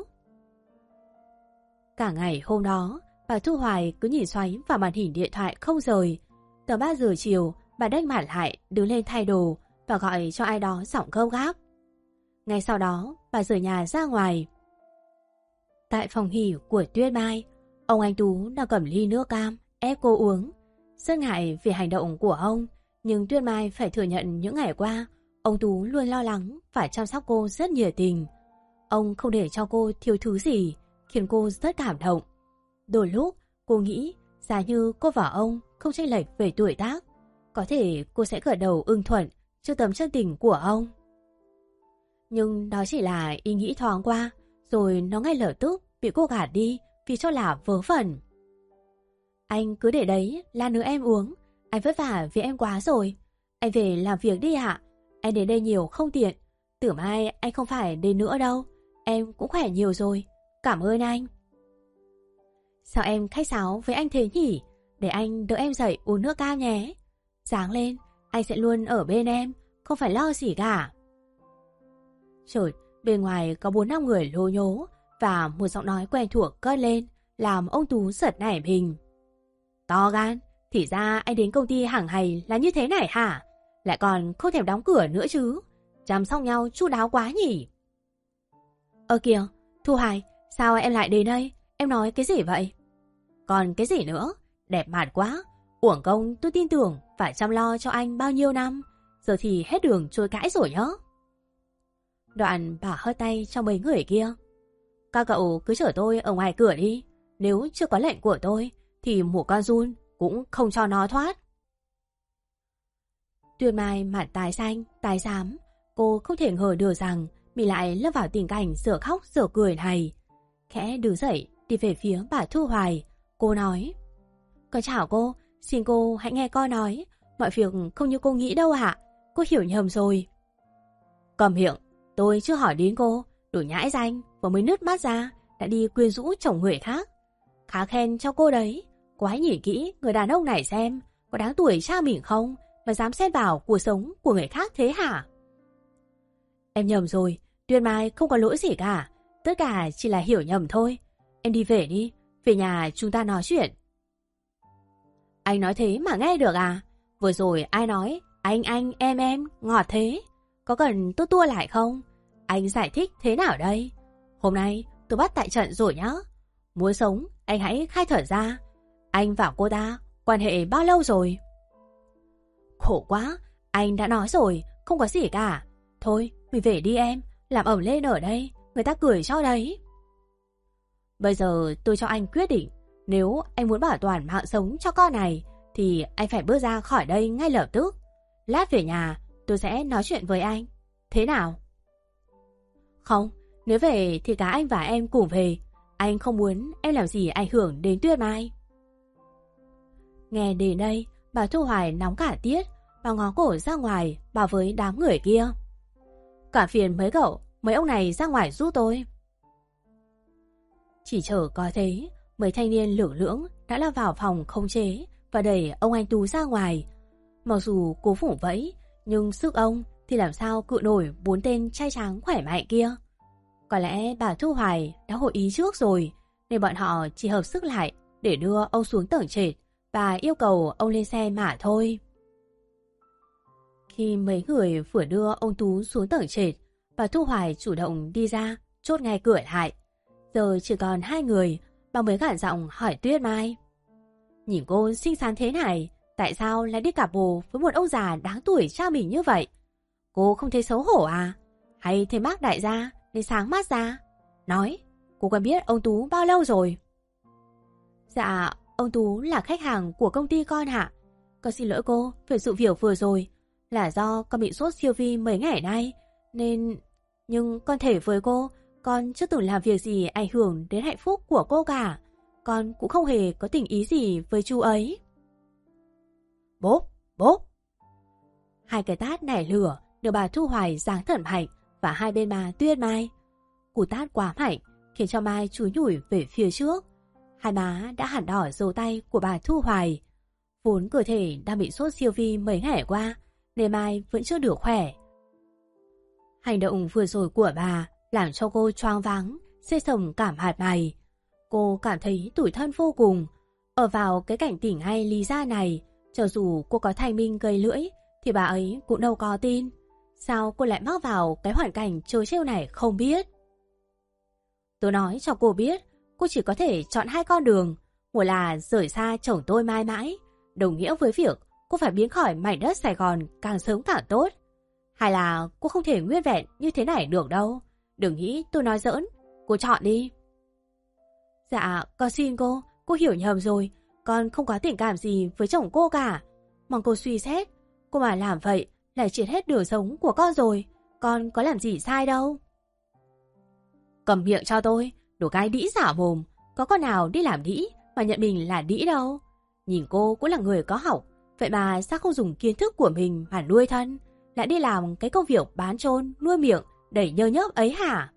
Cả ngày hôm đó, bà Thu Hoài cứ nhìn xoáy vào màn hình điện thoại không rời. Tầm 3 giờ chiều, bà đếch mặt lại đứng lên thay đồ và gọi cho ai đó giọng gấp gáp. Ngay sau đó, bà rời nhà ra ngoài. Tại phòng nghỉ của Tuyết Mai, ông anh Tú đang cầm ly nước cam ép cô uống. Rất ngại về hành động của ông, nhưng Tuyết Mai phải thừa nhận những ngày qua, ông Tú luôn lo lắng và chăm sóc cô rất nhiệt tình. Ông không để cho cô thiếu thứ gì, khiến cô rất cảm động. Đôi lúc, cô nghĩ giả như cô và ông không chênh lệch về tuổi tác, có thể cô sẽ gật đầu ưng thuận trước tấm chân tình của ông. Nhưng đó chỉ là ý nghĩ thoáng qua, rồi nó ngay lập tức bị cô gạt đi vì cho là vớ vẩn. Anh cứ để đấy là nữa em uống, anh vất vả vì em quá rồi. Anh về làm việc đi ạ, anh đến đây nhiều không tiện. Từ mai anh không phải đến nữa đâu, em cũng khỏe nhiều rồi. Cảm ơn anh. Sao em khách sáo với anh thế nhỉ? Để anh đỡ em dậy uống nước cam nhé. Sáng lên, anh sẽ luôn ở bên em, không phải lo gì cả. Chợt, bên ngoài có 4-5 người lố nhố và một giọng nói quen thuộc cất lên, làm ông Tú giật nảy mình. To gan, thì ra anh đến công ty hàng ngày là như thế này hả? Lại còn không thèm đóng cửa nữa chứ. Chăm sóc nhau chu đáo quá nhỉ. Kìa, Thu Hoài, sao em lại đến đây? Em nói cái gì vậy? Còn cái gì nữa? Đẹp mặt quá. Uổng công tôi tin tưởng phải chăm lo cho anh bao nhiêu năm. Giờ thì hết đường chối cãi rồi nhá. Đoạn bà hất tay cho mấy người kia. Các cậu cứ chở tôi ở ngoài cửa đi. Nếu chưa có lệnh của tôi thì một con giun cũng không cho nó thoát. Tuyết Mai mặt tái xanh, tái xám. Cô không thể ngờ được rằng mình lại lâm vào tình cảnh dở khóc dở cười này. Khẽ đứng dậy đi về phía bà Thu Hoài. Cô nói: Con chào cô, xin cô hãy nghe con nói. Mọi việc không như cô nghĩ đâu ạ. Cô hiểu nhầm rồi. Cầm miệng, tôi chưa hỏi đến cô. Đồ nhãi danh vừa mới nứt mắt ra đã đi quyến rũ chồng người khác. Khá khen cho cô đấy. Cô hãy nhìn kỹ người đàn ông này xem có đáng tuổi cha mình không mà dám xen vào cuộc sống của người khác thế hả? Em nhầm rồi, Tuyết Mai không có lỗi gì cả. Tất cả chỉ là hiểu nhầm thôi. Em đi về đi, về nhà chúng ta nói chuyện. Anh nói thế mà nghe được à? Vừa rồi ai nói anh em ngọt thế? Có cần tôi tua lại không? Anh giải thích thế nào đây? Hôm nay tôi bắt tại trận rồi nhá. Muốn sống anh hãy khai thật ra. Anh và cô ta quan hệ bao lâu rồi? Khổ quá, anh đã nói rồi, không có gì cả. Thôi, mình về đi em, làm ẩm lên ở đây, người ta cười cho đấy. Bây giờ tôi cho anh quyết định, nếu anh muốn bảo toàn mạng sống cho con này, thì anh phải bước ra khỏi đây ngay lập tức. Lát về nhà, tôi sẽ nói chuyện với anh. Thế nào? Không, nếu về thì cả anh và em cùng về. Anh không muốn em làm gì ảnh hưởng đến Tuyết Mai. Nghe đến đây, bà Thu Hoài nóng cả tiết. Bà ngó cổ ra ngoài, bảo với đám người kia: Cả phiền mấy cậu, mấy ông này ra ngoài giúp tôi. Chỉ chờ có thế, mấy thanh niên lưỡng lưỡng đã lao vào phòng khống chế và đẩy ông anh Tú ra ngoài. Mặc dù cố vùng vẫy, nhưng sức ông thì làm sao cự nổi 4 tên trai tráng khỏe mạnh kia. Có lẽ bà Thu Hoài đã hội ý trước rồi, nên bọn họ chỉ hợp sức lại để đưa ông xuống tầng trệt và yêu cầu ông lên xe mà thôi. Khi mấy người vừa đưa ông Tú xuống tầng trệt, bà Thu Hoài chủ động đi ra, chốt ngay cửa lại. Giờ chỉ còn 2 người, bà mới gằn giọng hỏi Tuyết Mai. Nhìn cô xinh xắn thế này, tại sao lại đi cặp bồ với một ông già đáng tuổi cha mình như vậy? Cô không thấy xấu hổ à? Hay thấy bác đại gia nên sáng mắt ra? Nói, cô quen biết ông Tú bao lâu rồi? Dạ, ông Tú là khách hàng của công ty con ạ. Con xin lỗi cô về sự việc vừa rồi. Là do con bị sốt siêu vi mấy ngày nay, nên... Nhưng con thề với cô, con chưa từng làm việc gì ảnh hưởng đến hạnh phúc của cô cả. Con cũng không hề có tình ý gì với chú ấy. Bốp, bốp. 2 cái tát nảy lửa được bà Thu Hoài giáng thật mạnh và hai bên má Tuyết Mai. Cú tát quá mạnh khiến cho Mai chúi nhủi về phía trước. Hai má đã hẳn đỏ dấu tay của bà Thu Hoài. Vốn cơ thể đang bị sốt siêu vi mấy ngày qua, nên Mai vẫn chưa được khỏe. Hành động vừa rồi của bà làm cho cô choáng váng, xê sầm cảm hạt mày. Cô cảm thấy tủi thân vô cùng. Ở vào cái cảnh tỉnh hay lý ra này, cho dù cô có thanh minh gây lưỡi thì bà ấy cũng đâu có tin. Sao cô lại mắc vào cái hoàn cảnh trớ trêu này không biết? Tôi nói cho cô biết, cô chỉ có thể chọn 2 con đường. Một là rời xa chồng tôi mãi mãi, đồng nghĩa với việc cô phải biến khỏi mảnh đất Sài Gòn càng sớm càng tốt. Hay là cô không thể nguyên vẹn như thế này được đâu. Đừng nghĩ tôi nói giỡn, cô chọn đi. Dạ, con xin cô hiểu nhầm rồi. Con không có tình cảm gì với chồng cô cả. Mong cô suy xét, cô mà làm vậy là triệt hết đường sống của con rồi. Con có làm gì sai đâu. Cầm miệng cho tôi, đồ cái đĩ giả mồm. Có con nào đi làm đĩ mà nhận mình là đĩ đâu. Nhìn cô cũng là người có học, vậy mà sao không dùng kiến thức của mình mà nuôi thân, lại đi làm cái công việc bán trôn, nuôi miệng, đầy nhơ nhớp ấy hả?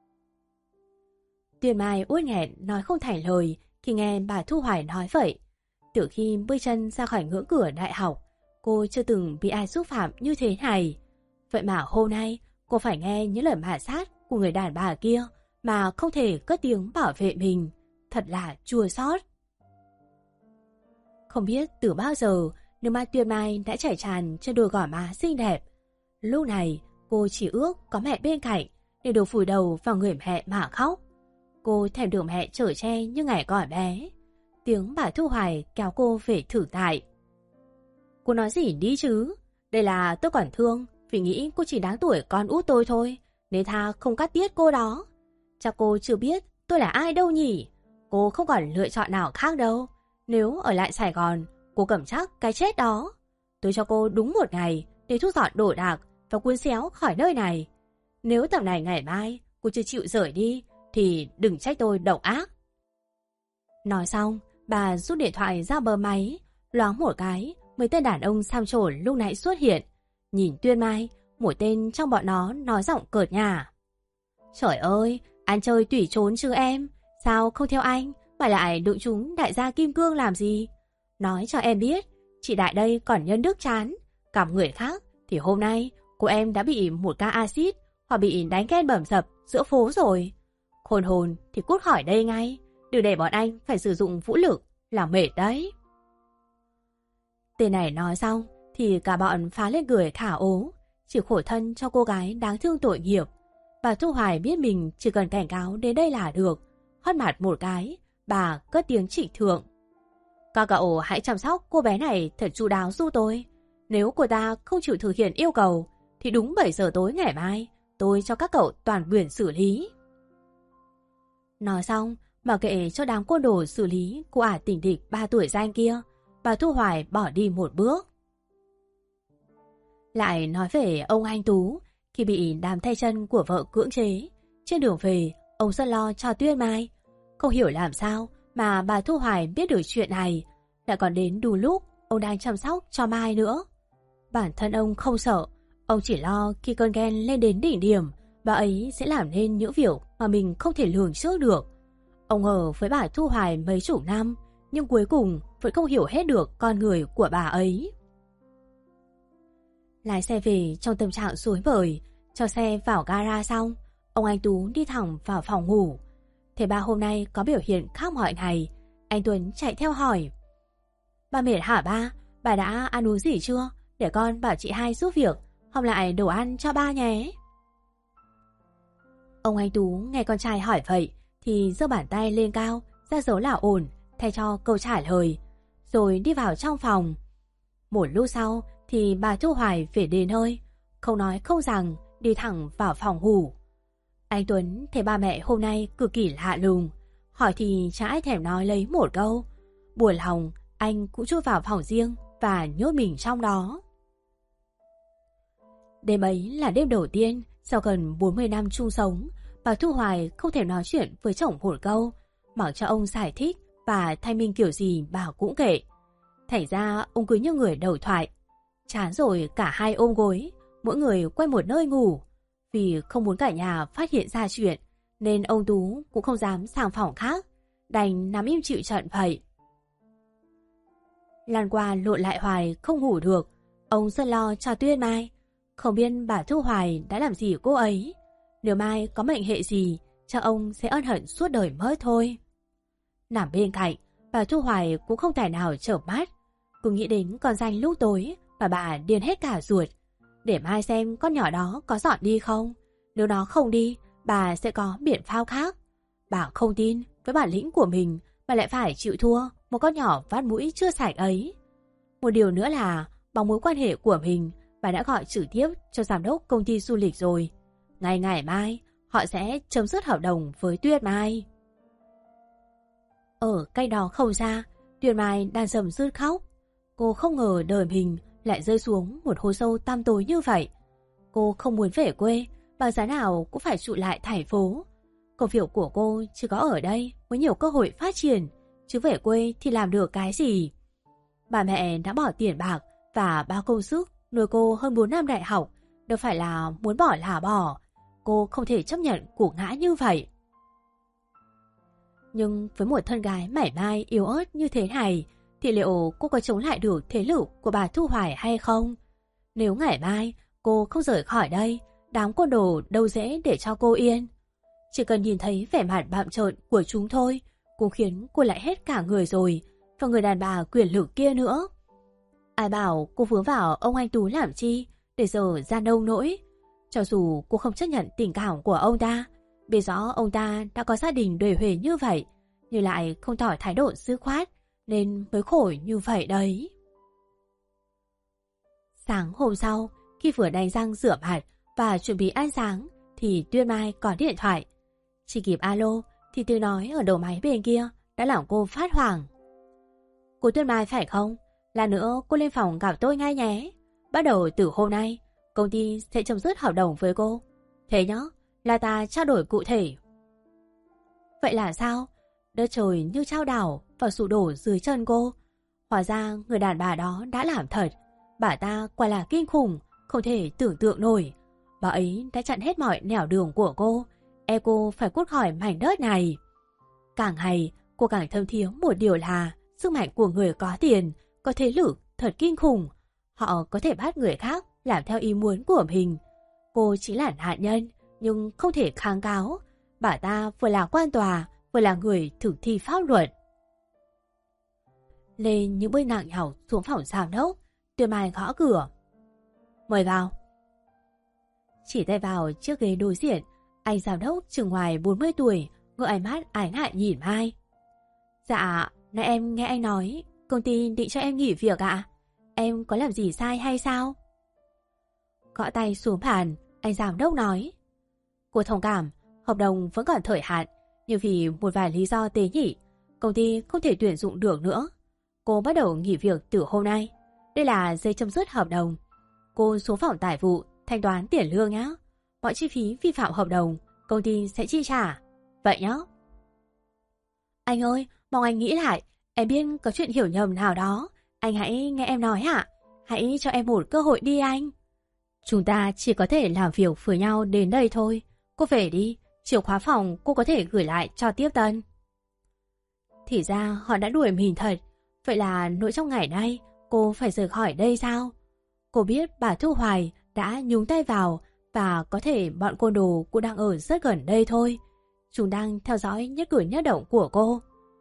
Tuyết Mai uất nghẹn nói không thành lời khi nghe bà Thu Hoài nói vậy. Từ khi bước chân ra khỏi ngưỡng cửa đại học, cô chưa từng bị ai xúc phạm như thế này. Vậy mà hôm nay cô phải nghe những lời mạt sát của người đàn bà kia mà không thể cất tiếng bảo vệ mình. Thật là chua xót. Không biết từ bao giờ nước mắt Tuyết Mai đã chảy tràn trên đôi gò má xinh đẹp. Lúc này cô chỉ ước có mẹ bên cạnh để được vùi đầu vào người mẹ mà khóc. Cô thèm được mẹ chở che như ngày còn bé. Tiếng bà Thu Hoài kéo cô về thử tại. Cô nói gì đi chứ? Đây là tôi còn thương vì nghĩ cô chỉ đáng tuổi con út tôi thôi, nên tha không cắt tiết cô đó. Chắc cô chưa biết tôi là ai đâu nhỉ? Cô không còn lựa chọn nào khác đâu. Nếu ở lại Sài Gòn, cô cầm chắc cái chết đó. Tôi cho cô đúng 1 ngày để thu dọn đồ đạc và cuốn xéo khỏi nơi này. Nếu tầm này ngày mai cô chưa chịu rời đi thì đừng trách tôi độc ác. Nói xong, bà rút điện thoại ra bấm máy. Loáng một cái, mấy tên đàn ông xăm trổ lúc nãy xuất hiện. Nhìn Tuyết Mai, một tên trong bọn nó nói giọng cợt nhả. Trời ơi, ăn chơi tủy trốn chứ em. Sao không theo anh mà lại đụng chúng đại gia Kim Cương làm gì? Nói cho em biết, chị Đại đây còn nhân đức chán. Gặp người khác thì hôm nay cô em đã bị một ca axit hoặc bị đánh ghen bầm dập giữa phố rồi. Khôn hồn thì cút khỏi đây ngay. Đừng để bọn anh phải sử dụng vũ lực, là mệt đấy. Tên này nói xong thì cả bọn phá lên cười khả ố. Chỉ khổ thân cho cô gái đáng thương tội nghiệp. Bà Thu Hoài biết mình chỉ cần cảnh cáo đến đây là được. Hót mặt một cái, bà cất tiếng trịnh thượng. Các cậu hãy chăm sóc cô bé này thật chu đáo giúp tôi. Nếu cô ta không chịu thực hiện yêu cầu thì đúng 7 giờ tối ngày mai tôi cho các cậu toàn quyền xử lý. Nói xong, mà kệ cho đám côn đồ xử lý cô ả tỉnh địch 3 tuổi danh kia, bà Thu Hoài bỏ đi một bước. Lại nói về ông anh Tú, khi bị đám tay chân của vợ cưỡng chế, trên đường về, ông rất lo cho Tuyết Mai. Không hiểu làm sao mà bà Thu Hoài biết được chuyện này, lại còn đến đủ lúc ông đang chăm sóc cho Mai nữa. Bản thân ông không sợ, ông chỉ lo khi cơn ghen lên đến đỉnh điểm, bà ấy sẽ làm nên những việc mà mình không thể lường trước được. Ông ở với bà Thu Hoài mấy chục năm, nhưng cuối cùng vẫn không hiểu hết được con người của bà ấy. Lái xe về trong tâm trạng rối bời, cho xe vào gara xong, ông anh Tú đi thẳng vào phòng ngủ. Thế ba hôm nay có biểu hiện khác mọi ngày. Anh Tuấn chạy theo hỏi: "Ba mệt hả ba? Bà đã ăn uống gì chưa? Để con bảo chị hai giúp việc, hôm lại đồ ăn cho ba nhé." Ông anh Tú nghe con trai hỏi vậy thì giơ bàn tay lên cao ra dấu là ổn thay cho câu trả lời, rồi đi vào trong phòng. Một lúc sau thì bà Thu Hoài về đến nơi, không nói không rằng đi thẳng vào phòng ngủ. Anh Tuấn thấy ba mẹ hôm nay cực kỳ lạ lùng, hỏi thì chả ai thèm nói lấy một câu. Buồn lòng, anh cũng chui vào phòng riêng và nhốt mình trong đó. Đêm ấy là đêm đầu tiên sau gần 40 năm chung sống, bà Thu Hoài không thể nói chuyện với chồng một câu, mặc cho ông giải thích và thanh minh kiểu gì bà cũng kệ. Thành ra ông cứ như người đầu thoại. Chán rồi cả hai ôm gối, mỗi người quay một nơi ngủ. Vì không muốn cả nhà phát hiện ra chuyện, nên ông Tú cũng không dám sang phòng khác, đành nằm im chịu trận vậy. Lan qua lộn lại hoài không ngủ được, ông rất lo cho Tuyết Mai. Không biết bà Thu Hoài đã làm gì cô ấy. Nếu Mai có mệnh hệ gì, chắc ông sẽ ân hận suốt đời mất thôi. Nằm bên cạnh, bà Thu Hoài cũng không tài nào trở mắt. Cứ nghĩ đến con danh lúc tối và bà điên hết cả ruột. Để Mai xem con nhỏ đó có dọn đi không. Nếu nó không đi, bà sẽ có biện pháp khác. Bà không tin với bản lĩnh của mình mà lại phải chịu thua một con nhỏ vắt mũi chưa sạch ấy. Một điều nữa là bằng mối quan hệ của mình, bà đã gọi trực tiếp cho giám đốc công ty du lịch rồi. Ngày mai họ sẽ chấm dứt hợp đồng với Tuyết Mai. Ở cách đó không xa, Tuyết Mai đang rầm rứt khóc. Cô không ngờ đời mình lại rơi xuống một hố sâu tăm tối như vậy. Cô không muốn về quê, bằng giá nào cũng phải trụ lại thành phố. Công việc của cô chỉ có ở đây với nhiều cơ hội phát triển, chứ về quê thì làm được cái gì. Bà mẹ đã bỏ tiền bạc và bao công sức nuôi cô hơn 4 năm đại học, đâu phải là muốn bỏ là bỏ. Cô không thể chấp nhận củ ngã như vậy. Nhưng với một thân gái mảy mai yếu ớt như thế này, thì liệu cô có chống lại được thế lực của bà Thu Hoài hay không? Nếu ngày mai cô không rời khỏi đây, đám côn đồ đâu dễ để cho cô yên. Chỉ cần nhìn thấy vẻ mặt bặm trợn của chúng thôi cũng khiến cô lại hết cả người rồi, và người đàn bà quyền lực kia nữa. Ai bảo cô vướng vào ông anh Tú làm chi để giờ ra nông nỗi. Cho dù cô không chấp nhận tình cảm của ông ta, biết rõ ông ta đã có gia đình đời huề như vậy, nhưng lại không tỏ thái độ dứt khoát, nên mới khổ như vậy đấy. Sáng hôm sau, khi vừa đánh răng rửa mặt và chuẩn bị ăn sáng, thì Tuyết Mai có điện thoại. Chỉ kịp alo thì tiếng nói ở đầu máy bên kia đã làm cô phát hoảng. "Cô Tuyết Mai phải không? Là nữa cô lên phòng gặp tôi ngay nhé. Bắt đầu từ hôm nay, công ty sẽ chấm dứt hợp đồng với cô. Thế nhá, là ta trao đổi cụ thể." Vậy là sao? Đất trời như trao đảo và sụp đổ dưới chân cô. Hóa ra người đàn bà đó đã làm thật. Bà ta quả là kinh khủng, không thể tưởng tượng nổi. Bà ấy đã chặn hết mọi nẻo đường của cô, ép cô phải cút khỏi mảnh đất này. Càng ngày, cô càng thấm thía một điều là sức mạnh của người có tiền, có thế lực thật kinh khủng. Họ có thể bắt người khác làm theo ý muốn của mình. Cô chỉ là nạn nhân, nhưng không thể kháng cáo. Bà ta vừa là quan tòa, vừa là người thực thi pháp luật. Lên những bước nặng nhọc xuống phòng giám đốc, Tuyết Mai gõ cửa. "Mời vào." Chỉ tay vào chiếc ghế đối diện, anh giám đốc chừng ngoài 40 tuổi, ngước ánh mắt ái ngại nhìn Mai. "Dạ, nãy em nghe anh nói công ty định cho em nghỉ việc ạ. Em có làm gì sai hay sao?" Gõ tay xuống bàn, anh giám đốc nói. "Cô thông cảm, hợp đồng vẫn còn thời hạn, nhưng vì một vài lý do tế nhị, công ty không thể tuyển dụng được nữa. Cô bắt đầu nghỉ việc từ hôm nay. Đây là giấy chấm dứt hợp đồng. Cô xuống phòng tài vụ thanh toán tiền lương nhé. Mọi chi phí vi phạm hợp đồng công ty sẽ chi trả. Vậy nhé." "Anh ơi, mong anh nghĩ lại. Em biết có chuyện hiểu nhầm nào đó. Anh hãy nghe em nói ạ. Hãy cho em một cơ hội đi anh. Chúng ta chỉ có thể làm việc với nhau đến đây thôi. Cô về đi, chìa khóa phòng cô có thể gửi lại cho tiếp tân." Thì ra họ đã đuổi mình thật. Vậy là nỗi trong ngày nay cô phải rời khỏi đây sao? Cô biết bà Thu Hoài đã nhúng tay vào Và có thể bọn côn đồ cũng đang ở rất gần đây thôi. Chúng đang theo dõi nhất cử nhất động của cô.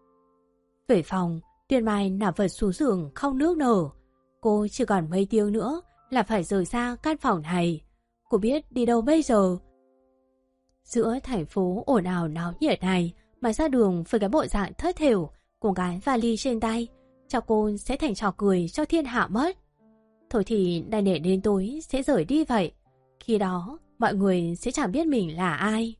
Về phòng, Tuyên Mai nằm vật xuống giường khóc nước nở. Cô chỉ còn mấy tiếng nữa là phải rời xa căn phòng này. Cô biết đi đâu bây giờ. Giữa thành phố ồn ào náo nhiệt này mà ra đường với cái bộ dạng thất thểu, cùng cái vali trên tay, chắc cô sẽ thành trò cười cho thiên hạ mất. Thôi thì đành để đến tối sẽ rời đi vậy. Khi đó mọi người sẽ chẳng biết mình là ai.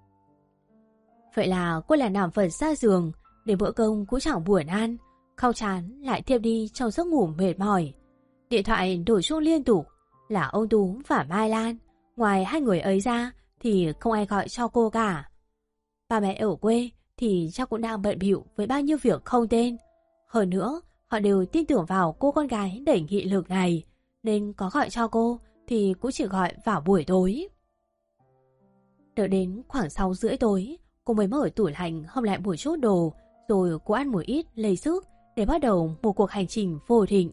Vậy là cô lại nằm vật ra giường, để bữa cơm cũng chẳng buồn ăn, khao chán lại thiếp đi trong giấc ngủ mệt mỏi. Điện thoại đổ chuông liên tục, là ông Tú và Mai Lan. Ngoài hai người ấy ra thì không ai gọi cho cô cả. Ba mẹ ở quê thì chắc cũng đang bận bịu với bao nhiêu việc không tên. Hơn nữa, họ đều tin tưởng vào cô con gái đầy nghị lực này, nên có gọi cho cô thì cũng chỉ gọi vào buổi tối. Đợi đến khoảng 6:30 tối, cô mới mở tủ lạnh hâm lại một chút đồ, rồi cô ăn một ít lấy sức để bắt đầu một cuộc hành trình vô định.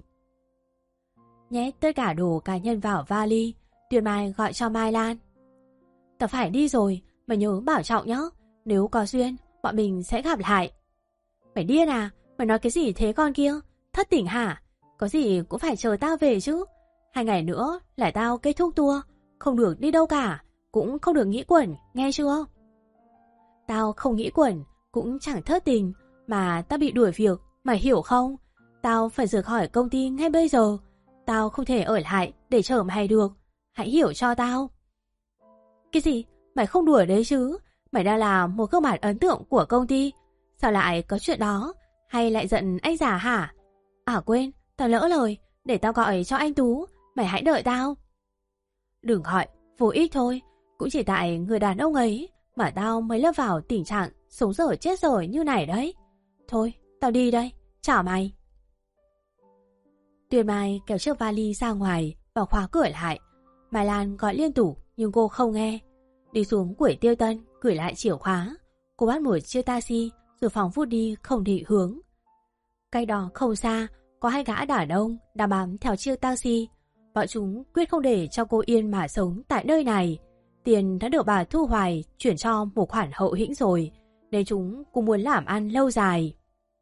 Nhét tất cả đồ cá nhân vào vali, Tuyên Mai gọi cho Mai Lan. Tao phải đi rồi, mày nhớ bảo trọng nhé, nếu có duyên, bọn mình sẽ gặp lại. Mày điên à, mày nói cái gì thế con kia, thất tỉnh hả? Có gì cũng phải chờ tao về chứ. 2 ngày nữa là tao kết thúc tour, không được đi đâu cả, cũng không được nghĩ quẩn, nghe chưa? Tao không nghĩ quẩn, cũng chẳng thất tình, mà tao bị đuổi việc, mày hiểu không? Tao phải rời khỏi công ty ngay bây giờ. Tao không thể ở lại để chờ mày được, hãy hiểu cho tao. Cái gì? Mày không đùa đấy chứ? Mày đang là một gương mặt ấn tượng của công ty, sao lại có chuyện đó? Hay lại giận anh già hả? À quên, tao lỡ lời, để tao gọi cho anh Tú, mày hãy đợi tao. Đừng gọi, vô ích thôi, cũng chỉ tại người đàn ông ấy mà tao mới lâm vào tình trạng sống dở chết rồi như này đấy. Thôi, tao đi đây, chào mày. Tuyên Mai kéo chiếc vali ra ngoài và khóa cửa lại. Mai Lan gọi liên tục nhưng cô không nghe. Đi xuống quầy Tiêu Tân, gửi lại chìa khóa. Cô bắt một chiếc taxi rồi phóng vút đi không định hướng. Cách đó không xa, có 2 gã đàn ông đang bám theo chiếc taxi. Bọn chúng quyết không để cho cô yên mà sống tại nơi này. Tiền đã được bà Thu Hoài chuyển cho một khoản hậu hĩnh rồi, nên chúng cũng muốn làm ăn lâu dài.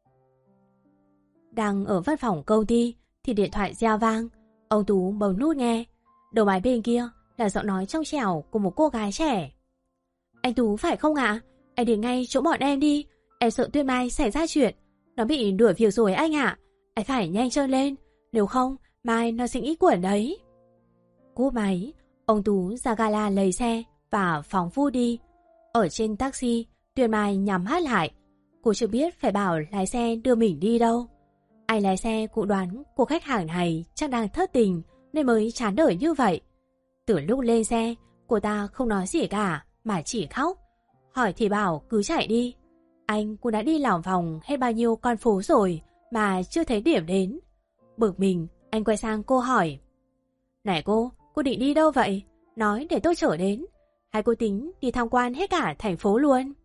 Đang ở văn phòng công ty thì điện thoại reo vang. Ông Tú bấm nút nghe. Đầu máy bên kia là giọng nói trong trẻo của một cô gái trẻ. Anh Tú phải không ạ? Anh đến ngay chỗ bọn em đi. Em sợ Tuyên Mai xảy ra chuyện. Nó bị đuổi việc rồi anh ạ. Anh phải nhanh chân lên, nếu không mai nó sẽ nghĩ quẩn đấy. Cúp máy, ông Tú ra gala lấy xe và phóng vút đi. Ở trên taxi, Tuyên Mai nhắm mắt lại. Cô chưa biết phải bảo lái xe đưa mình đi đâu. Anh lái xe cũng đoán cô khách hàng này chắc đang thất tình nên mới chán đời như vậy. Từ lúc lên xe, cô ta không nói gì cả mà chỉ khóc. Hỏi thì bảo cứ chạy đi. Anh cũng đã đi lòng vòng hết bao nhiêu con phố rồi mà chưa thấy điểm đến. Bực mình, anh quay sang cô hỏi. Này cô định đi đâu vậy? Nói để tôi chở đến. Hay cô tính đi tham quan hết cả thành phố luôn?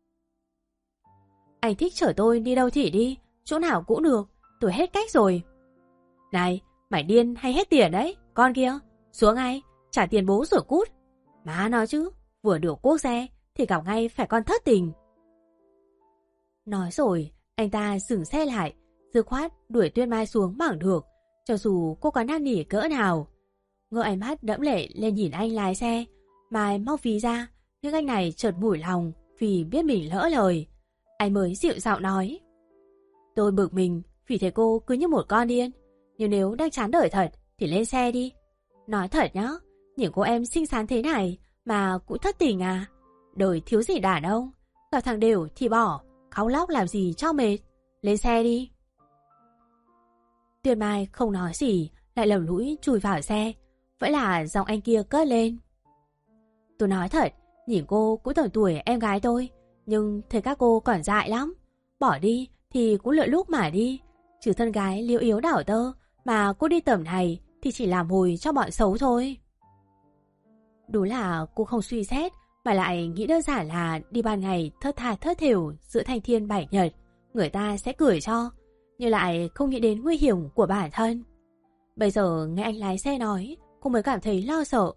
Anh thích chở tôi đi đâu thì đi, chỗ nào cũng được, tôi hết cách rồi. Này, mày điên hay hết tiền đấy, con kia, xuống ngay, trả tiền bố rồi cút. Má nói chứ, vừa được cuốc xe thì gặp ngay phải con thất tình. Nói rồi, anh ta dừng xe lại, dứt khoát đuổi Tuyên Mai xuống bằng được, cho dù cô có năn nỉ cỡ nào. Ngơ ánh mắt đẫm lệ lên nhìn anh lái xe, Mai móc ví ra, nhưng anh này chợt mủi lòng vì biết mình lỡ lời. Anh mới dịu giọng nói. Tôi bực mình vì thấy cô cứ như một con điên, nhưng nếu đang chán đời thật thì lên xe đi. Nói thật nhá, những cô em xinh xắn thế này mà cũng thất tình à? Đời thiếu gì đàn ông, gặp thằng đều thì bỏ, khóc lóc làm gì cho mệt. Lên xe đi. Tuyên Mai không nói gì, lại lầm lũi chui vào xe. Vậy là giọng anh kia cất lên. Tôi nói thật, nhìn cô cũng tầm tuổi em gái tôi, nhưng thấy các cô còn dại lắm. Bỏ đi thì cũng lựa lúc mà đi, chứ thân gái liễu yếu đảo tơ mà cô đi tầm này thì chỉ làm mồi cho bọn xấu thôi. Đúng là cô không suy xét mà lại nghĩ đơn giản là đi ban ngày thất tha thất thểu giữa thanh thiên bảy nhật, người ta sẽ cười cho, nhưng lại không nghĩ đến nguy hiểm của bản thân. Bây giờ nghe anh lái xe nói, cô mới cảm thấy lo sợ.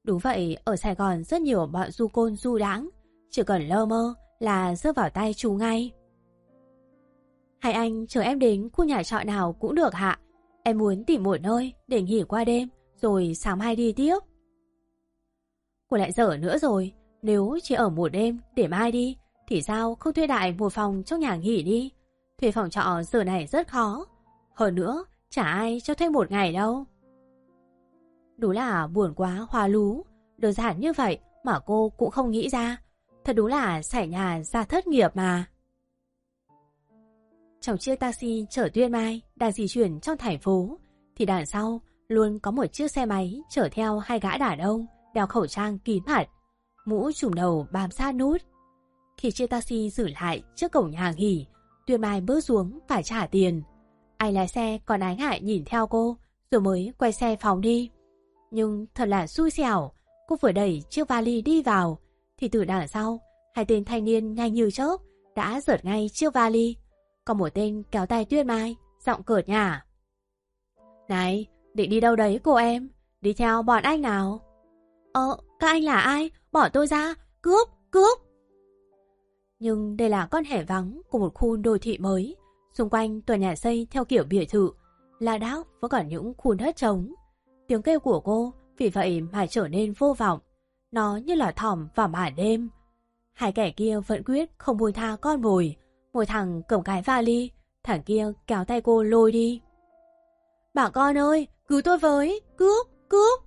Đúng vậy, ở Sài Gòn rất nhiều bọn du côn du đãng, chỉ cần lơ mơ là rớt vào tay chú ngay. Hay anh chờ em đến khu nhà trọ nào cũng được hạ. Em muốn tìm một nơi để nghỉ qua đêm, rồi sáng mai đi tiếp. Cô lại dở nữa rồi, nếu chỉ ở một đêm để mai đi, thì sao không thuê đại một phòng trong nhà nghỉ đi. Thuê phòng trọ giờ này rất khó. Hơn nữa, chả ai cho thuê một ngày đâu. Đúng là buồn quá Hoa Lú. Đơn giản như vậy mà cô cũng không nghĩ ra. Thật đúng là xẻ nhà ra thất nghiệp mà. Trong chiếc taxi chở Tuyên Mai đang di chuyển trong thành phố, thì đằng sau luôn có một chiếc xe máy chở theo hai gã đàn ông đeo khẩu trang kín mặt, mũ trùm đầu bám sát nút. Khi chiếc taxi dừng lại trước cổng nhà nghỉ, Tuyên Mai bước xuống phải trả tiền. Anh lái xe còn ái ngại nhìn theo cô, rồi mới quay xe phóng đi. Nhưng thật là xui xẻo, cô vừa đẩy chiếc vali đi vào, thì từ đằng sau, hai tên thanh niên nhanh như chớp đã giật ngay chiếc vali. Còn một tên kéo tay Tuyên Mai, giọng cợt nhả: "Này, định đi đâu đấy cô em? Đi theo bọn anh nào?" Các anh là ai? Bỏ tôi ra, cướp, cướp. Nhưng đây là con hẻm vắng của một khu đô thị mới, xung quanh tòa nhà xây theo kiểu biệt thự, lác đác vẫn còn những khu đất trống. Tiếng kêu của cô vì vậy mà trở nên vô vọng, nó như là thỏm vào màn đêm. Hai kẻ kia vẫn quyết không buông tha con mồi. Một thằng cầm cái vali, thằng kia kéo tay cô lôi đi. "Bà con ơi, cứu tôi với, cướp, cướp."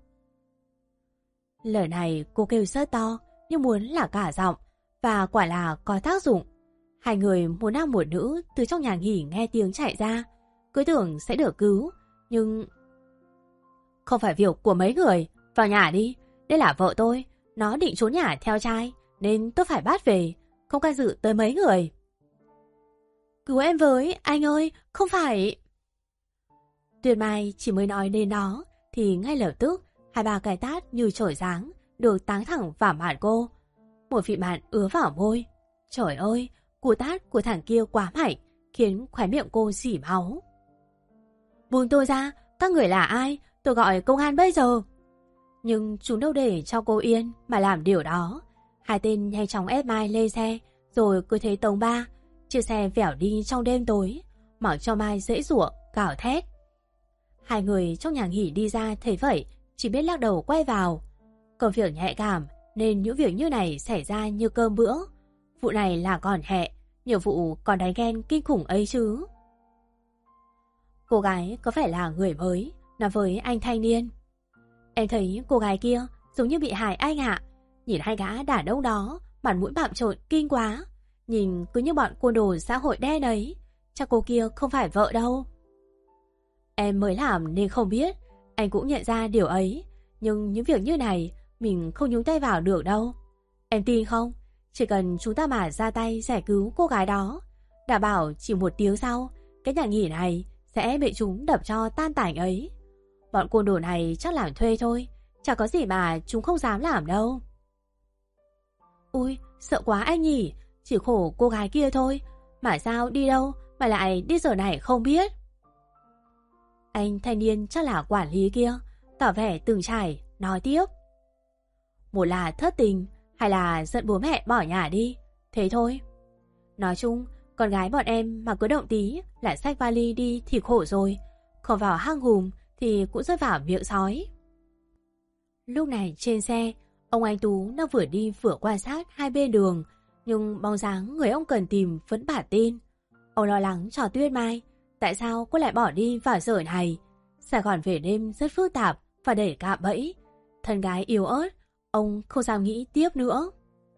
Lời này cô kêu rất to, nhưng muốn là cả giọng, và quả là có tác dụng. Hai người một nam một nữ từ trong nhà nghỉ nghe tiếng chạy ra, cứ tưởng sẽ được cứu, nhưng không phải việc của mấy người. Vào nhà đi, đây là vợ tôi, nó định trốn nhà theo trai, nên tôi phải bắt về, không can dự tới mấy người. "Cứu em với, anh ơi, không phải..." Tuyên Mai chỉ mới nói đến đó, thì ngay lập tức hai ba cái tát như chổi giáng được táng thẳng vào mặt cô. Một vị mặn ứa vào môi. Trời ơi, cú tát của thằng kia quá mạnh, khiến khóe miệng cô rỉ máu. "Buông tôi ra, các người là ai? Tôi gọi công an bây giờ." Nhưng chúng đâu để cho cô yên mà làm điều đó. Hai tên nhanh chóng ép Mai lên xe, rồi cứ thế tống ba. Chiếc xe vẻo đi trong đêm tối, mặc cho Mai dễ dụa, gào thét. Hai người trong nhà nghỉ đi ra thấy vậy, chỉ biết lắc đầu quay vào. Công việc nhạy cảm nên những việc như này xảy ra như cơm bữa. Vụ này là còn hẹ, nhiều vụ còn đánh ghen kinh khủng ấy chứ. Cô gái có phải là người mới nói với anh thanh niên: "Em thấy cô gái kia giống như bị hại anh ạ. Nhìn hai gã đàn ông đó, mặt mũi bặm trợn kinh quá. Nhìn cứ như bọn côn đồ xã hội đen ấy. Chắc cô kia không phải vợ đâu." Em mới làm nên không biết, anh cũng nhận ra điều ấy. Nhưng những việc như này mình không nhúng tay vào được đâu. Em tin không? Chỉ cần chúng ta mà ra tay giải cứu cô gái đó, đảm bảo chỉ một tiếng sau, cái nhà nghỉ này sẽ bị chúng đập cho tan tành ấy. Bọn côn đồ này chắc làm thuê thôi, chẳng có gì mà chúng không dám làm đâu. Ui, sợ quá anh nhỉ, chỉ khổ cô gái kia thôi, mà sao đi đâu mà lại đi giờ này không biết. Anh thanh niên chắc là quản lý kia, tỏ vẻ từng trải, nói tiếp: "Một là thất tình, hay là giận bố mẹ bỏ nhà đi, thế thôi. Nói chung, con gái bọn em mà cứ động tí là xách vali đi thì khổ rồi, không vào hang hùm thì cũng rơi vào miệng sói." Lúc này trên xe, ông anh Tú đang vừa đi vừa quan sát hai bên đường, nhưng bóng dáng người ông cần tìm vẫn bả tin. Ông lo lắng cho Tuyên Mai, tại sao cô lại bỏ đi vào giờ này? Sài Gòn về đêm rất phức tạp và đầy cạm bẫy. Thân gái yếu ớt, ông không dám nghĩ tiếp nữa.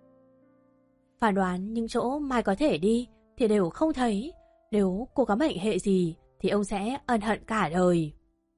Phán đoán những chỗ Mai có thể đi thì đều không thấy. Nếu cô có mệnh hệ gì thì ông sẽ ân hận cả đời.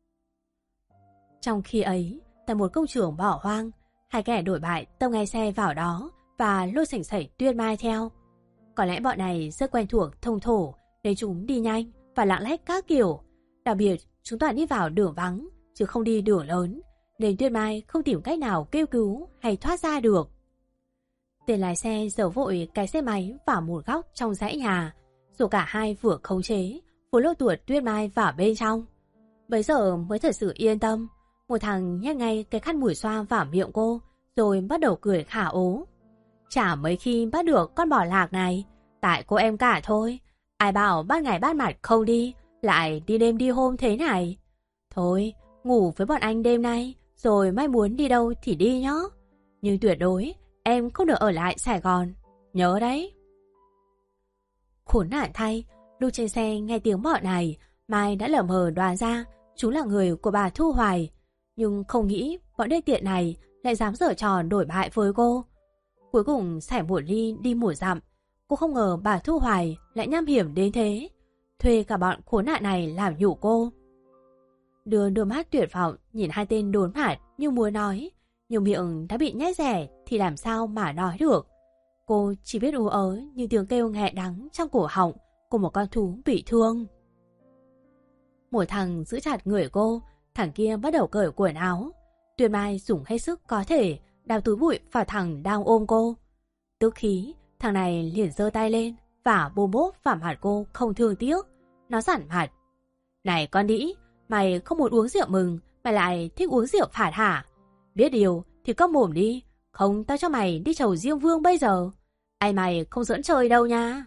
Trong khi ấy, tại một công trường bỏ hoang, hai kẻ đổi bại tông ngay xe vào đó và lôi sảnh sẩy Tuyên Mai theo. Có lẽ bọn này rất quen thuộc thông thổ nên chúng đi nhanh và lạng lách các kiểu. Đặc biệt, chúng toàn đi vào đường vắng chứ không đi đường lớn, nên Tuyên Mai không tìm cách nào kêu cứu hay thoát ra được. Tên lái xe giấu vội cái xe máy vào một góc trong dãy nhà, rồi cả hai vừa khống chế, vừa lôi tuột Tuyên Mai vào bên trong. Bấy giờ mới thật sự yên tâm, Một thằng nhét ngay cái khăn mùi xoa vào miệng cô, rồi bắt đầu cười khả ố. Chả mấy khi bắt được con bò lạc này, tại cô em cả thôi. Ai bảo ban ngày ban mặt không đi, lại đi đêm đi hôm thế này. Thôi, ngủ với bọn anh đêm nay, rồi mai muốn đi đâu thì đi nhá. Nhưng tuyệt đối, em không được ở lại Sài Gòn. Nhớ đấy. Khốn nạn thay, lúc trên xe nghe tiếng bọn này, Mai đã lờ mờ đoán ra chúng là người của bà Thu Hoài. Nhưng không nghĩ bọn đê tiện này lại dám giở trò đổi bại với cô. Cuối cùng xẻ một ly đi một dặm. Cô không ngờ bà Thu Hoài lại nham hiểm đến thế, thuê cả bọn khốn nạn này làm nhục cô. Đôi mắt tuyệt vọng nhìn hai tên đốn mặt như muốn nói, nhưng miệng đã bị nhét rẻ thì làm sao mà nói được. Cô chỉ biết ú ớ như tiếng kêu nghẹn đắng trong cổ họng của một con thú bị thương. Một thằng giữ chặt người cô, thằng kia bắt đầu cởi quần áo. Tuyền Mai dùng hết sức có thể đào túi bụi vào thằng đang ôm cô. Tức khí, thằng này liền giơ tay lên và bô bốp vào mặt cô không thương tiếc. Nó giản mặt. Này con đĩ, mày không muốn uống rượu mừng, mày lại thích uống rượu phạt hả? Biết điều thì câm mồm đi, không tao cho mày đi chầu Diêm Vương bây giờ. Ai mày không giỡn chơi đâu nha.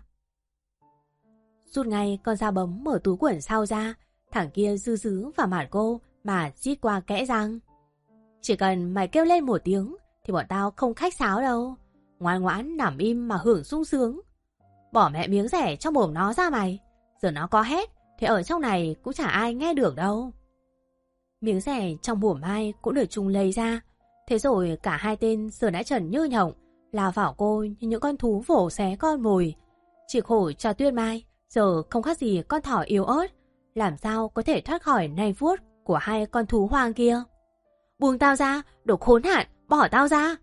Rút ngay con dao bấm mở túi quần sau ra, thằng kia dư dứ vào mặt cô mà rít qua kẽ răng. Chỉ cần mày kêu lên một tiếng thì bọn tao không khách sáo đâu. Ngoan ngoãn nằm im mà hưởng sung sướng. Bỏ mẹ miếng rẻ trong mồm nó ra mày. Giờ nó có hét thì ở trong này cũng chả ai nghe được đâu. Miếng rẻ trong mồm Mai cũng được Trung lấy ra. Thế rồi cả hai tên giờ đã trần như nhộng, lao vào cô như những con thú vồ xé con mồi. Chỉ khổ cho Tuyết Mai giờ không khác gì con thỏ yếu ớt, làm sao có thể thoát khỏi nai vuốt của hai con thú hoang kia. Buông tao ra, đồ khốn nạn, bỏ tao ra.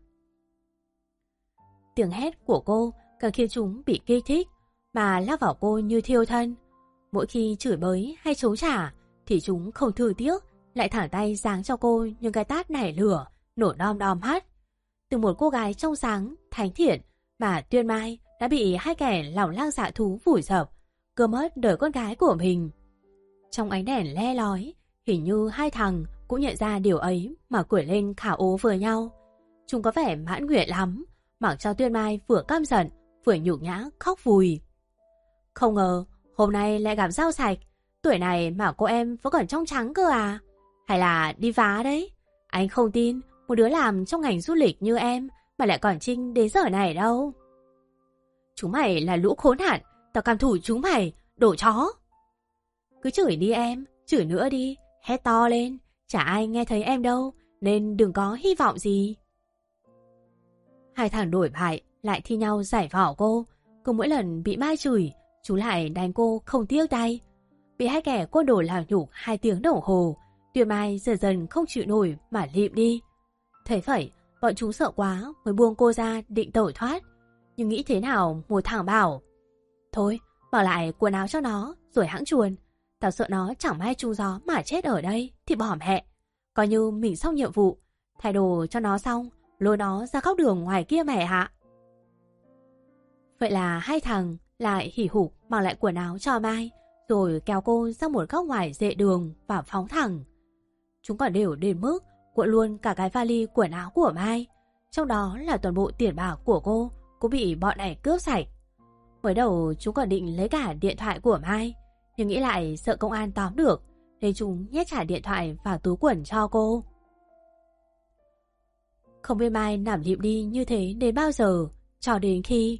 Tiếng hét của cô càng khiến chúng bị kích thích mà lao vào cô như thiêu thân. Mỗi khi chửi bới hay chống trả thì chúng không thương tiếc, lại thẳng tay giáng cho cô những cái tát nảy lửa, nổ đom đom hắt. Từ một cô gái trong sáng, thánh thiện mà Tuyên Mai đã bị hai kẻ lòng lang dạ thú vùi dập, cướp mất đời con gái của mình. Trong ánh đèn le lói, hình như hai thằng cũng nhận ra điều ấy mà cười lên khả ố với nhau. Chúng có vẻ mãn nguyện lắm, mặc cho Tuyên Mai vừa căm giận, vừa nhục nhã khóc vùi. Không ngờ hôm nay lại gặp rau sạch, tuổi này mà cô em vẫn còn trong trắng cơ à? Hay là đi vá đấy? Anh không tin một đứa làm trong ngành du lịch như em mà lại còn trinh đến giờ này đâu. Chúng mày là lũ khốn nạn, tao cam thủ chúng mày, đồ chó. Cứ chửi đi em, chửi nữa đi, hét to lên, chả ai nghe thấy em đâu, nên đừng có hy vọng gì. Hai thằng đổi bại lại thi nhau giải vỏ cô, cứ mỗi lần bị Mai chửi, chú lại đánh cô không tiếc tay. Bị hai kẻ côn đồ làm nhục 2 tiếng đồng hồ, Tuyệt Mai dần dần không chịu nổi mà lịm đi. Thấy vậy, bọn chúng sợ quá mới buông cô ra định tẩu thoát. Nhưng nghĩ thế nào một thằng bảo: thôi, bỏ lại quần áo cho nó rồi hãng chuồn. Tao sợ nó chẳng may trúng gió mà chết ở đây thì bỏ mẹ. Coi như mình xong nhiệm vụ, thay đồ cho nó xong, lôi nó ra góc đường ngoài kia mẹ hạ. Vậy là hai thằng lại hỉ hục mặc lại quần áo cho Mai, rồi kéo cô ra một góc ngoài dệ đường và phóng thẳng. Chúng còn đều đến mức cuộn luôn cả cái vali quần áo của Mai, trong đó là toàn bộ tiền bạc của cô cũng bị bọn này cướp sạch. Mới đầu chúng còn định lấy cả điện thoại của Mai, nhưng nghĩ lại sợ công an tóm được, nên chúng nhét trả điện thoại vào túi quần cho cô. Không biết Mai nằm lịm đi như thế đến bao giờ, cho đến khi...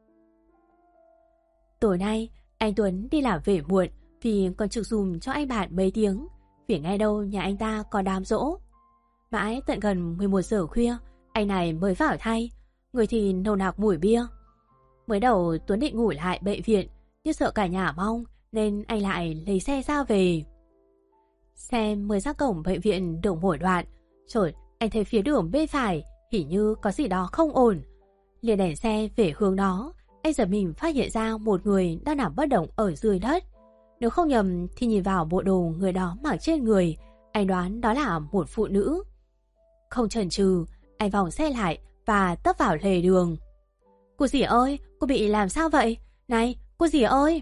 Tối nay, anh Tuấn đi làm về muộn vì còn trực dùm cho anh bạn mấy tiếng, vì ngay đâu nhà anh ta còn đám giỗ. Mãi tận gần 11 giờ khuya, anh này mới vào thay, người thì nồng nặc mùi bia. Mới đầu Tuấn định ngủ lại bệnh viện, nhưng sợ cả nhà mong nên anh lại lấy xe ra về. Xe mới ra cổng bệnh viện được một đoạn, chợt anh thấy phía đường bên phải hình như có gì đó không ổn. Liền đẩy xe về hướng đó, anh giật mình phát hiện ra một người đang nằm bất động ở dưới đất. Nếu không nhầm thì nhìn vào bộ đồ người đó mặc trên người, anh đoán đó là một phụ nữ. Không chần chừ, anh vòng xe lại và tấp vào lề đường. Cô dì ơi, cô bị làm sao vậy? Này, cô dì ơi!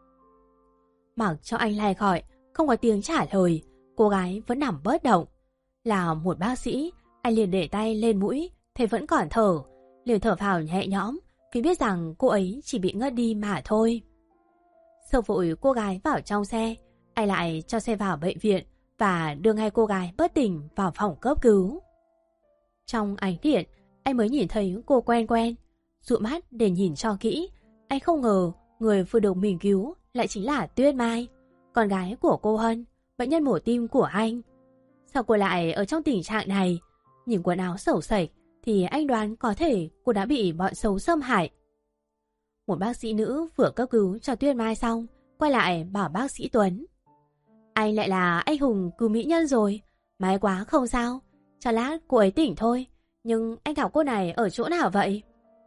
Mặc cho anh lai gọi, không có tiếng trả lời, cô gái vẫn nằm bất động. là một bác sĩ. Anh liền để tay lên mũi, thấy vẫn còn thở, liền thở phào nhẹ nhõm vì biết rằng cô ấy chỉ bị ngất đi mà thôi. Sơ vội cô gái vào trong xe, anh lại cho xe vào bệnh viện và đưa ngay cô gái bất tỉnh vào phòng cấp cứu. Trong ánh điện, anh mới nhìn thấy cô quen quen. Dụi mắt để nhìn cho kỹ, anh không ngờ người vừa được mình cứu lại chính là Tuyết Mai, con gái của cô Hân, bệnh nhân mổ tim của anh. Sao cô lại ở trong tình trạng này? Nhìn quần áo xẩu xệch thì anh đoán có thể cô đã bị bọn xấu xâm hại. Một bác sĩ nữ vừa cấp cứu cho Tuyết Mai xong, quay lại bảo bác sĩ Tuấn: Anh lại là anh hùng cứu mỹ nhân rồi, may quá không sao, cho lát cô ấy tỉnh thôi, nhưng anh gặp cô này ở chỗ nào vậy?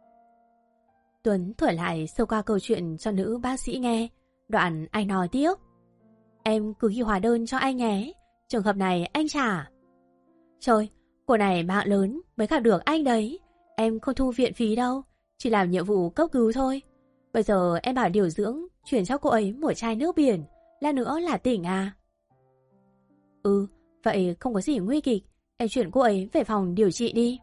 Tuấn thuật lại sơ qua câu chuyện cho nữ bác sĩ nghe, đoạn anh nói tiếp: Em cứ ghi hóa đơn cho anh nhé, trường hợp này anh trả. Trời, cô này mạng lớn mới gặp được anh đấy, em không thu viện phí đâu, chỉ làm nhiệm vụ cấp cứu thôi. Bây giờ em bảo điều dưỡng chuyển cho cô ấy một chai nước biển, lát nữa là tỉnh à? Ừ, vậy không có gì nguy kịch, em chuyển cô ấy về phòng điều trị đi.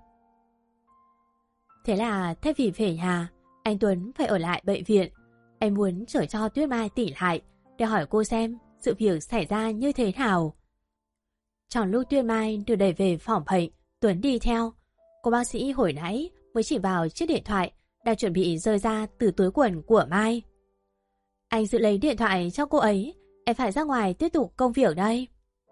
Thế là thay vì về nhà, anh Tuấn phải ở lại bệnh viện. Anh muốn chở cho Tuyết Mai tỉnh lại để hỏi cô xem sự việc xảy ra như thế nào. Trong lúc Tuyết Mai được đẩy về phòng bệnh, Tuấn đi theo. Cô bác sĩ hồi nãy mới chỉ vào chiếc điện thoại đang chuẩn bị rơi ra từ túi quần của Mai. Anh giữ lấy điện thoại cho cô ấy, em phải ra ngoài tiếp tục công việc đây.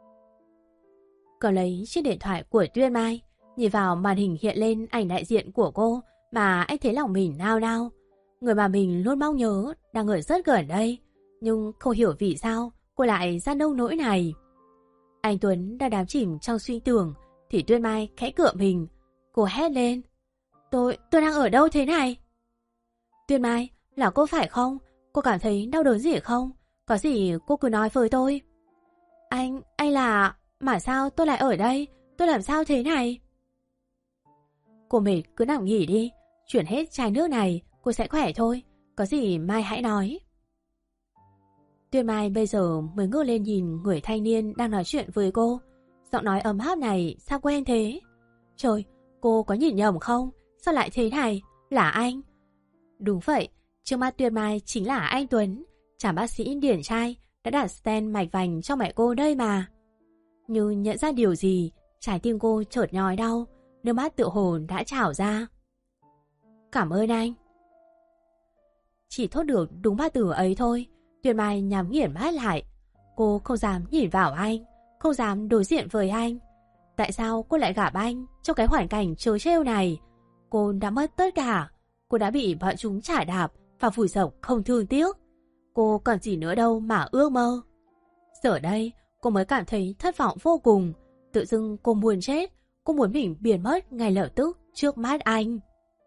Cầm lấy chiếc điện thoại của Tuyết Mai, nhìn vào màn hình hiện lên ảnh đại diện của cô mà anh thấy lòng mình nao nao. Người mà mình luôn mong nhớ đang ở rất gần đây, nhưng không hiểu vì sao cô lại ra nông nỗi này. Anh Tuấn đang đắm chìm trong suy tưởng thì Tuyết Mai khẽ cựa mình. Cô hét lên: Tôi đang ở đâu thế này? Tuyết Mai, là cô phải không? Cô cảm thấy đau đớn gì không? Có gì cô cứ nói với tôi. Anh là... Mà sao tôi lại ở đây? Tôi làm sao thế này? Cô mệt cứ nằm nghỉ đi, chuyển hết chai nước này, cô sẽ khỏe thôi. Có gì mai hãy nói. Tuyết Mai bây giờ mới ngước lên nhìn người thanh niên đang nói chuyện với cô. Giọng nói ấm áp này sao quen thế? Trời, cô có nhìn nhầm không? Sao lại thế này? Là anh? Đúng vậy, trước mắt Tuyết Mai chính là anh Tuấn, chàng bác sĩ điển trai đã đặt stent mạch vành cho mẹ cô đây mà. Như nhận ra điều gì, trái tim cô chợt nhói đau, nước mắt tựa hồ đã trào ra. Cảm ơn anh. Chỉ thốt được đúng ba từ ấy thôi, Tuyết Mai nhắm nghiền mắt lại. Cô không dám nhìn vào anh, không dám đối diện với anh. Tại sao cô lại gặp anh trong cái hoàn cảnh trớ trêu này? Cô đã mất tất cả, cô đã bị bọn chúng chả đạp và vùi dập không thương tiếc. Cô còn gì nữa đâu mà ước mơ. Giờ đây, cô mới cảm thấy thất vọng vô cùng. Tự dưng cô muốn chết, cô muốn mình biến mất ngay lập tức trước mắt anh.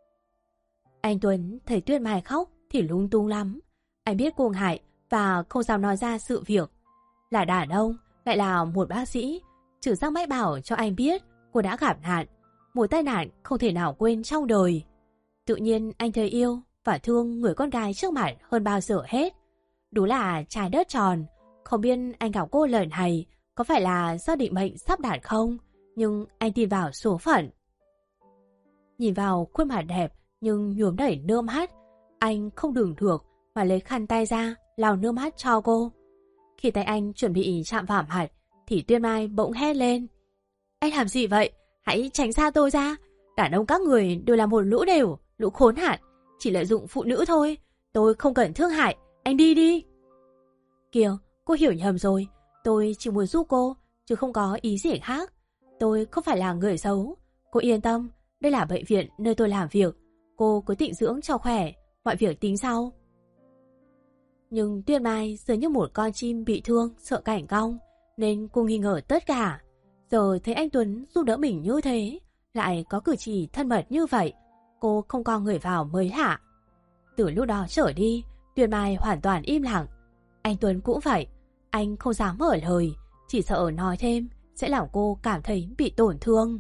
Anh Tuấn thấy Tuyết Mai khóc thì lung tung lắm. Anh biết cô ngại và không dám nói ra sự việc. Là đàn ông, lại là một bác sĩ, trừ giác mách bảo cho anh biết cô đã gặp nạn, một tai nạn không thể nào quên trong đời. Tự nhiên anh thấy yêu và thương người con gái trước mặt hơn bao giờ hết. Đúng là trái đất tròn. Không biết anh gặp cô lần này có phải là do định mệnh sắp đặt không, nhưng anh tin vào số phận. Nhìn vào khuôn mặt đẹp nhưng nhuốm đầy nước mắt, anh không đừng được mà lấy khăn tay ra lau nước mắt cho cô. Khi tay anh chuẩn bị chạm vào mặt thì Tuyết Mai bỗng hét lên: Anh làm gì vậy? Hãy tránh xa tôi ra. Đàn ông các người đều là một lũ đều, lũ khốn nạn, chỉ lợi dụng phụ nữ thôi. Tôi không cần thương hại, anh đi đi. Kìa, cô hiểu nhầm rồi. Tôi chỉ muốn giúp cô, chứ không có ý gì khác. Tôi không phải là người xấu. Cô yên tâm, đây là bệnh viện nơi tôi làm việc. Cô cứ tịnh dưỡng cho khỏe, mọi việc tính sau. Nhưng Tuyết Mai dường như một con chim bị thương, sợ cảnh cong, nên cô nghi ngờ tất cả. Giờ thấy anh Tuấn giúp đỡ mình như thế, lại có cử chỉ thân mật như vậy, cô không co người vào mới lạ. Từ lúc đó trở đi, Tuyết Mai hoàn toàn im lặng. Anh Tuấn cũng vậy, anh không dám mở lời, chỉ sợ nói thêm sẽ làm cô cảm thấy bị tổn thương.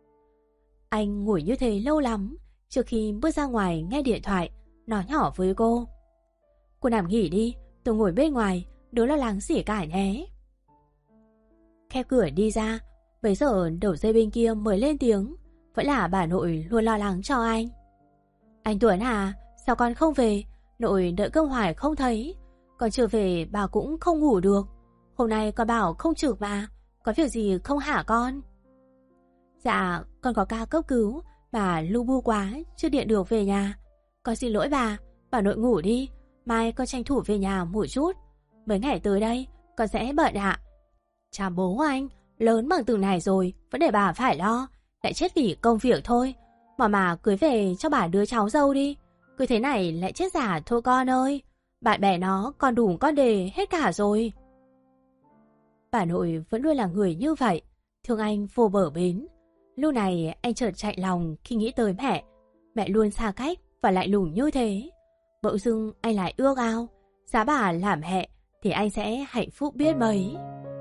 Anh ngồi như thế lâu lắm, trước khi bước ra ngoài nghe điện thoại, nói nhỏ với cô: Cô nằm nghỉ đi, tôi ngồi bên ngoài, đừng lo lắng gì cả nhé. Khép cửa đi ra, Bây giờ đầu dây bên kia mới lên tiếng, vẫn là bà nội luôn lo lắng cho anh. Anh Tuấn à, sao con không về? Nội đợi cơm hoài không thấy. Con chưa về bà cũng không ngủ được. Hôm nay con bảo không trực mà, có việc gì không hả con? Dạ, con có ca cấp cứu, bà lu bu quá, chưa điện được về nhà. Con xin lỗi bà nội ngủ đi, mai con tranh thủ về nhà một chút. Mấy ngày tới đây, con sẽ bận ạ. Chà bố anh, lớn bằng từng này rồi, vẫn để bà phải lo, lại chết vì công việc thôi. Mà cưới về cho bà đứa cháu dâu đi, cứ thế này lại chết giả thôi con ơi. Bạn bè nó còn đủ con đề hết cả rồi. Bà nội vẫn luôn là người như vậy, thương anh vô bờ bến. Lúc này anh chợt chạy lòng khi nghĩ tới mẹ. Mẹ luôn xa cách và lại lùng như thế. Bỗng dưng anh lại ước ao, giá bà làm mẹ thì anh sẽ hạnh phúc biết mấy.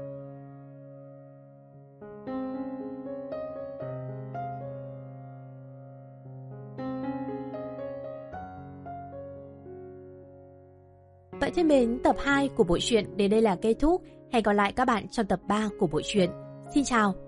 Vậy thân mến, tập 2 của bộ truyện đến đây là kết thúc. Hẹn gặp lại các bạn trong tập 3 của bộ truyện. Xin chào!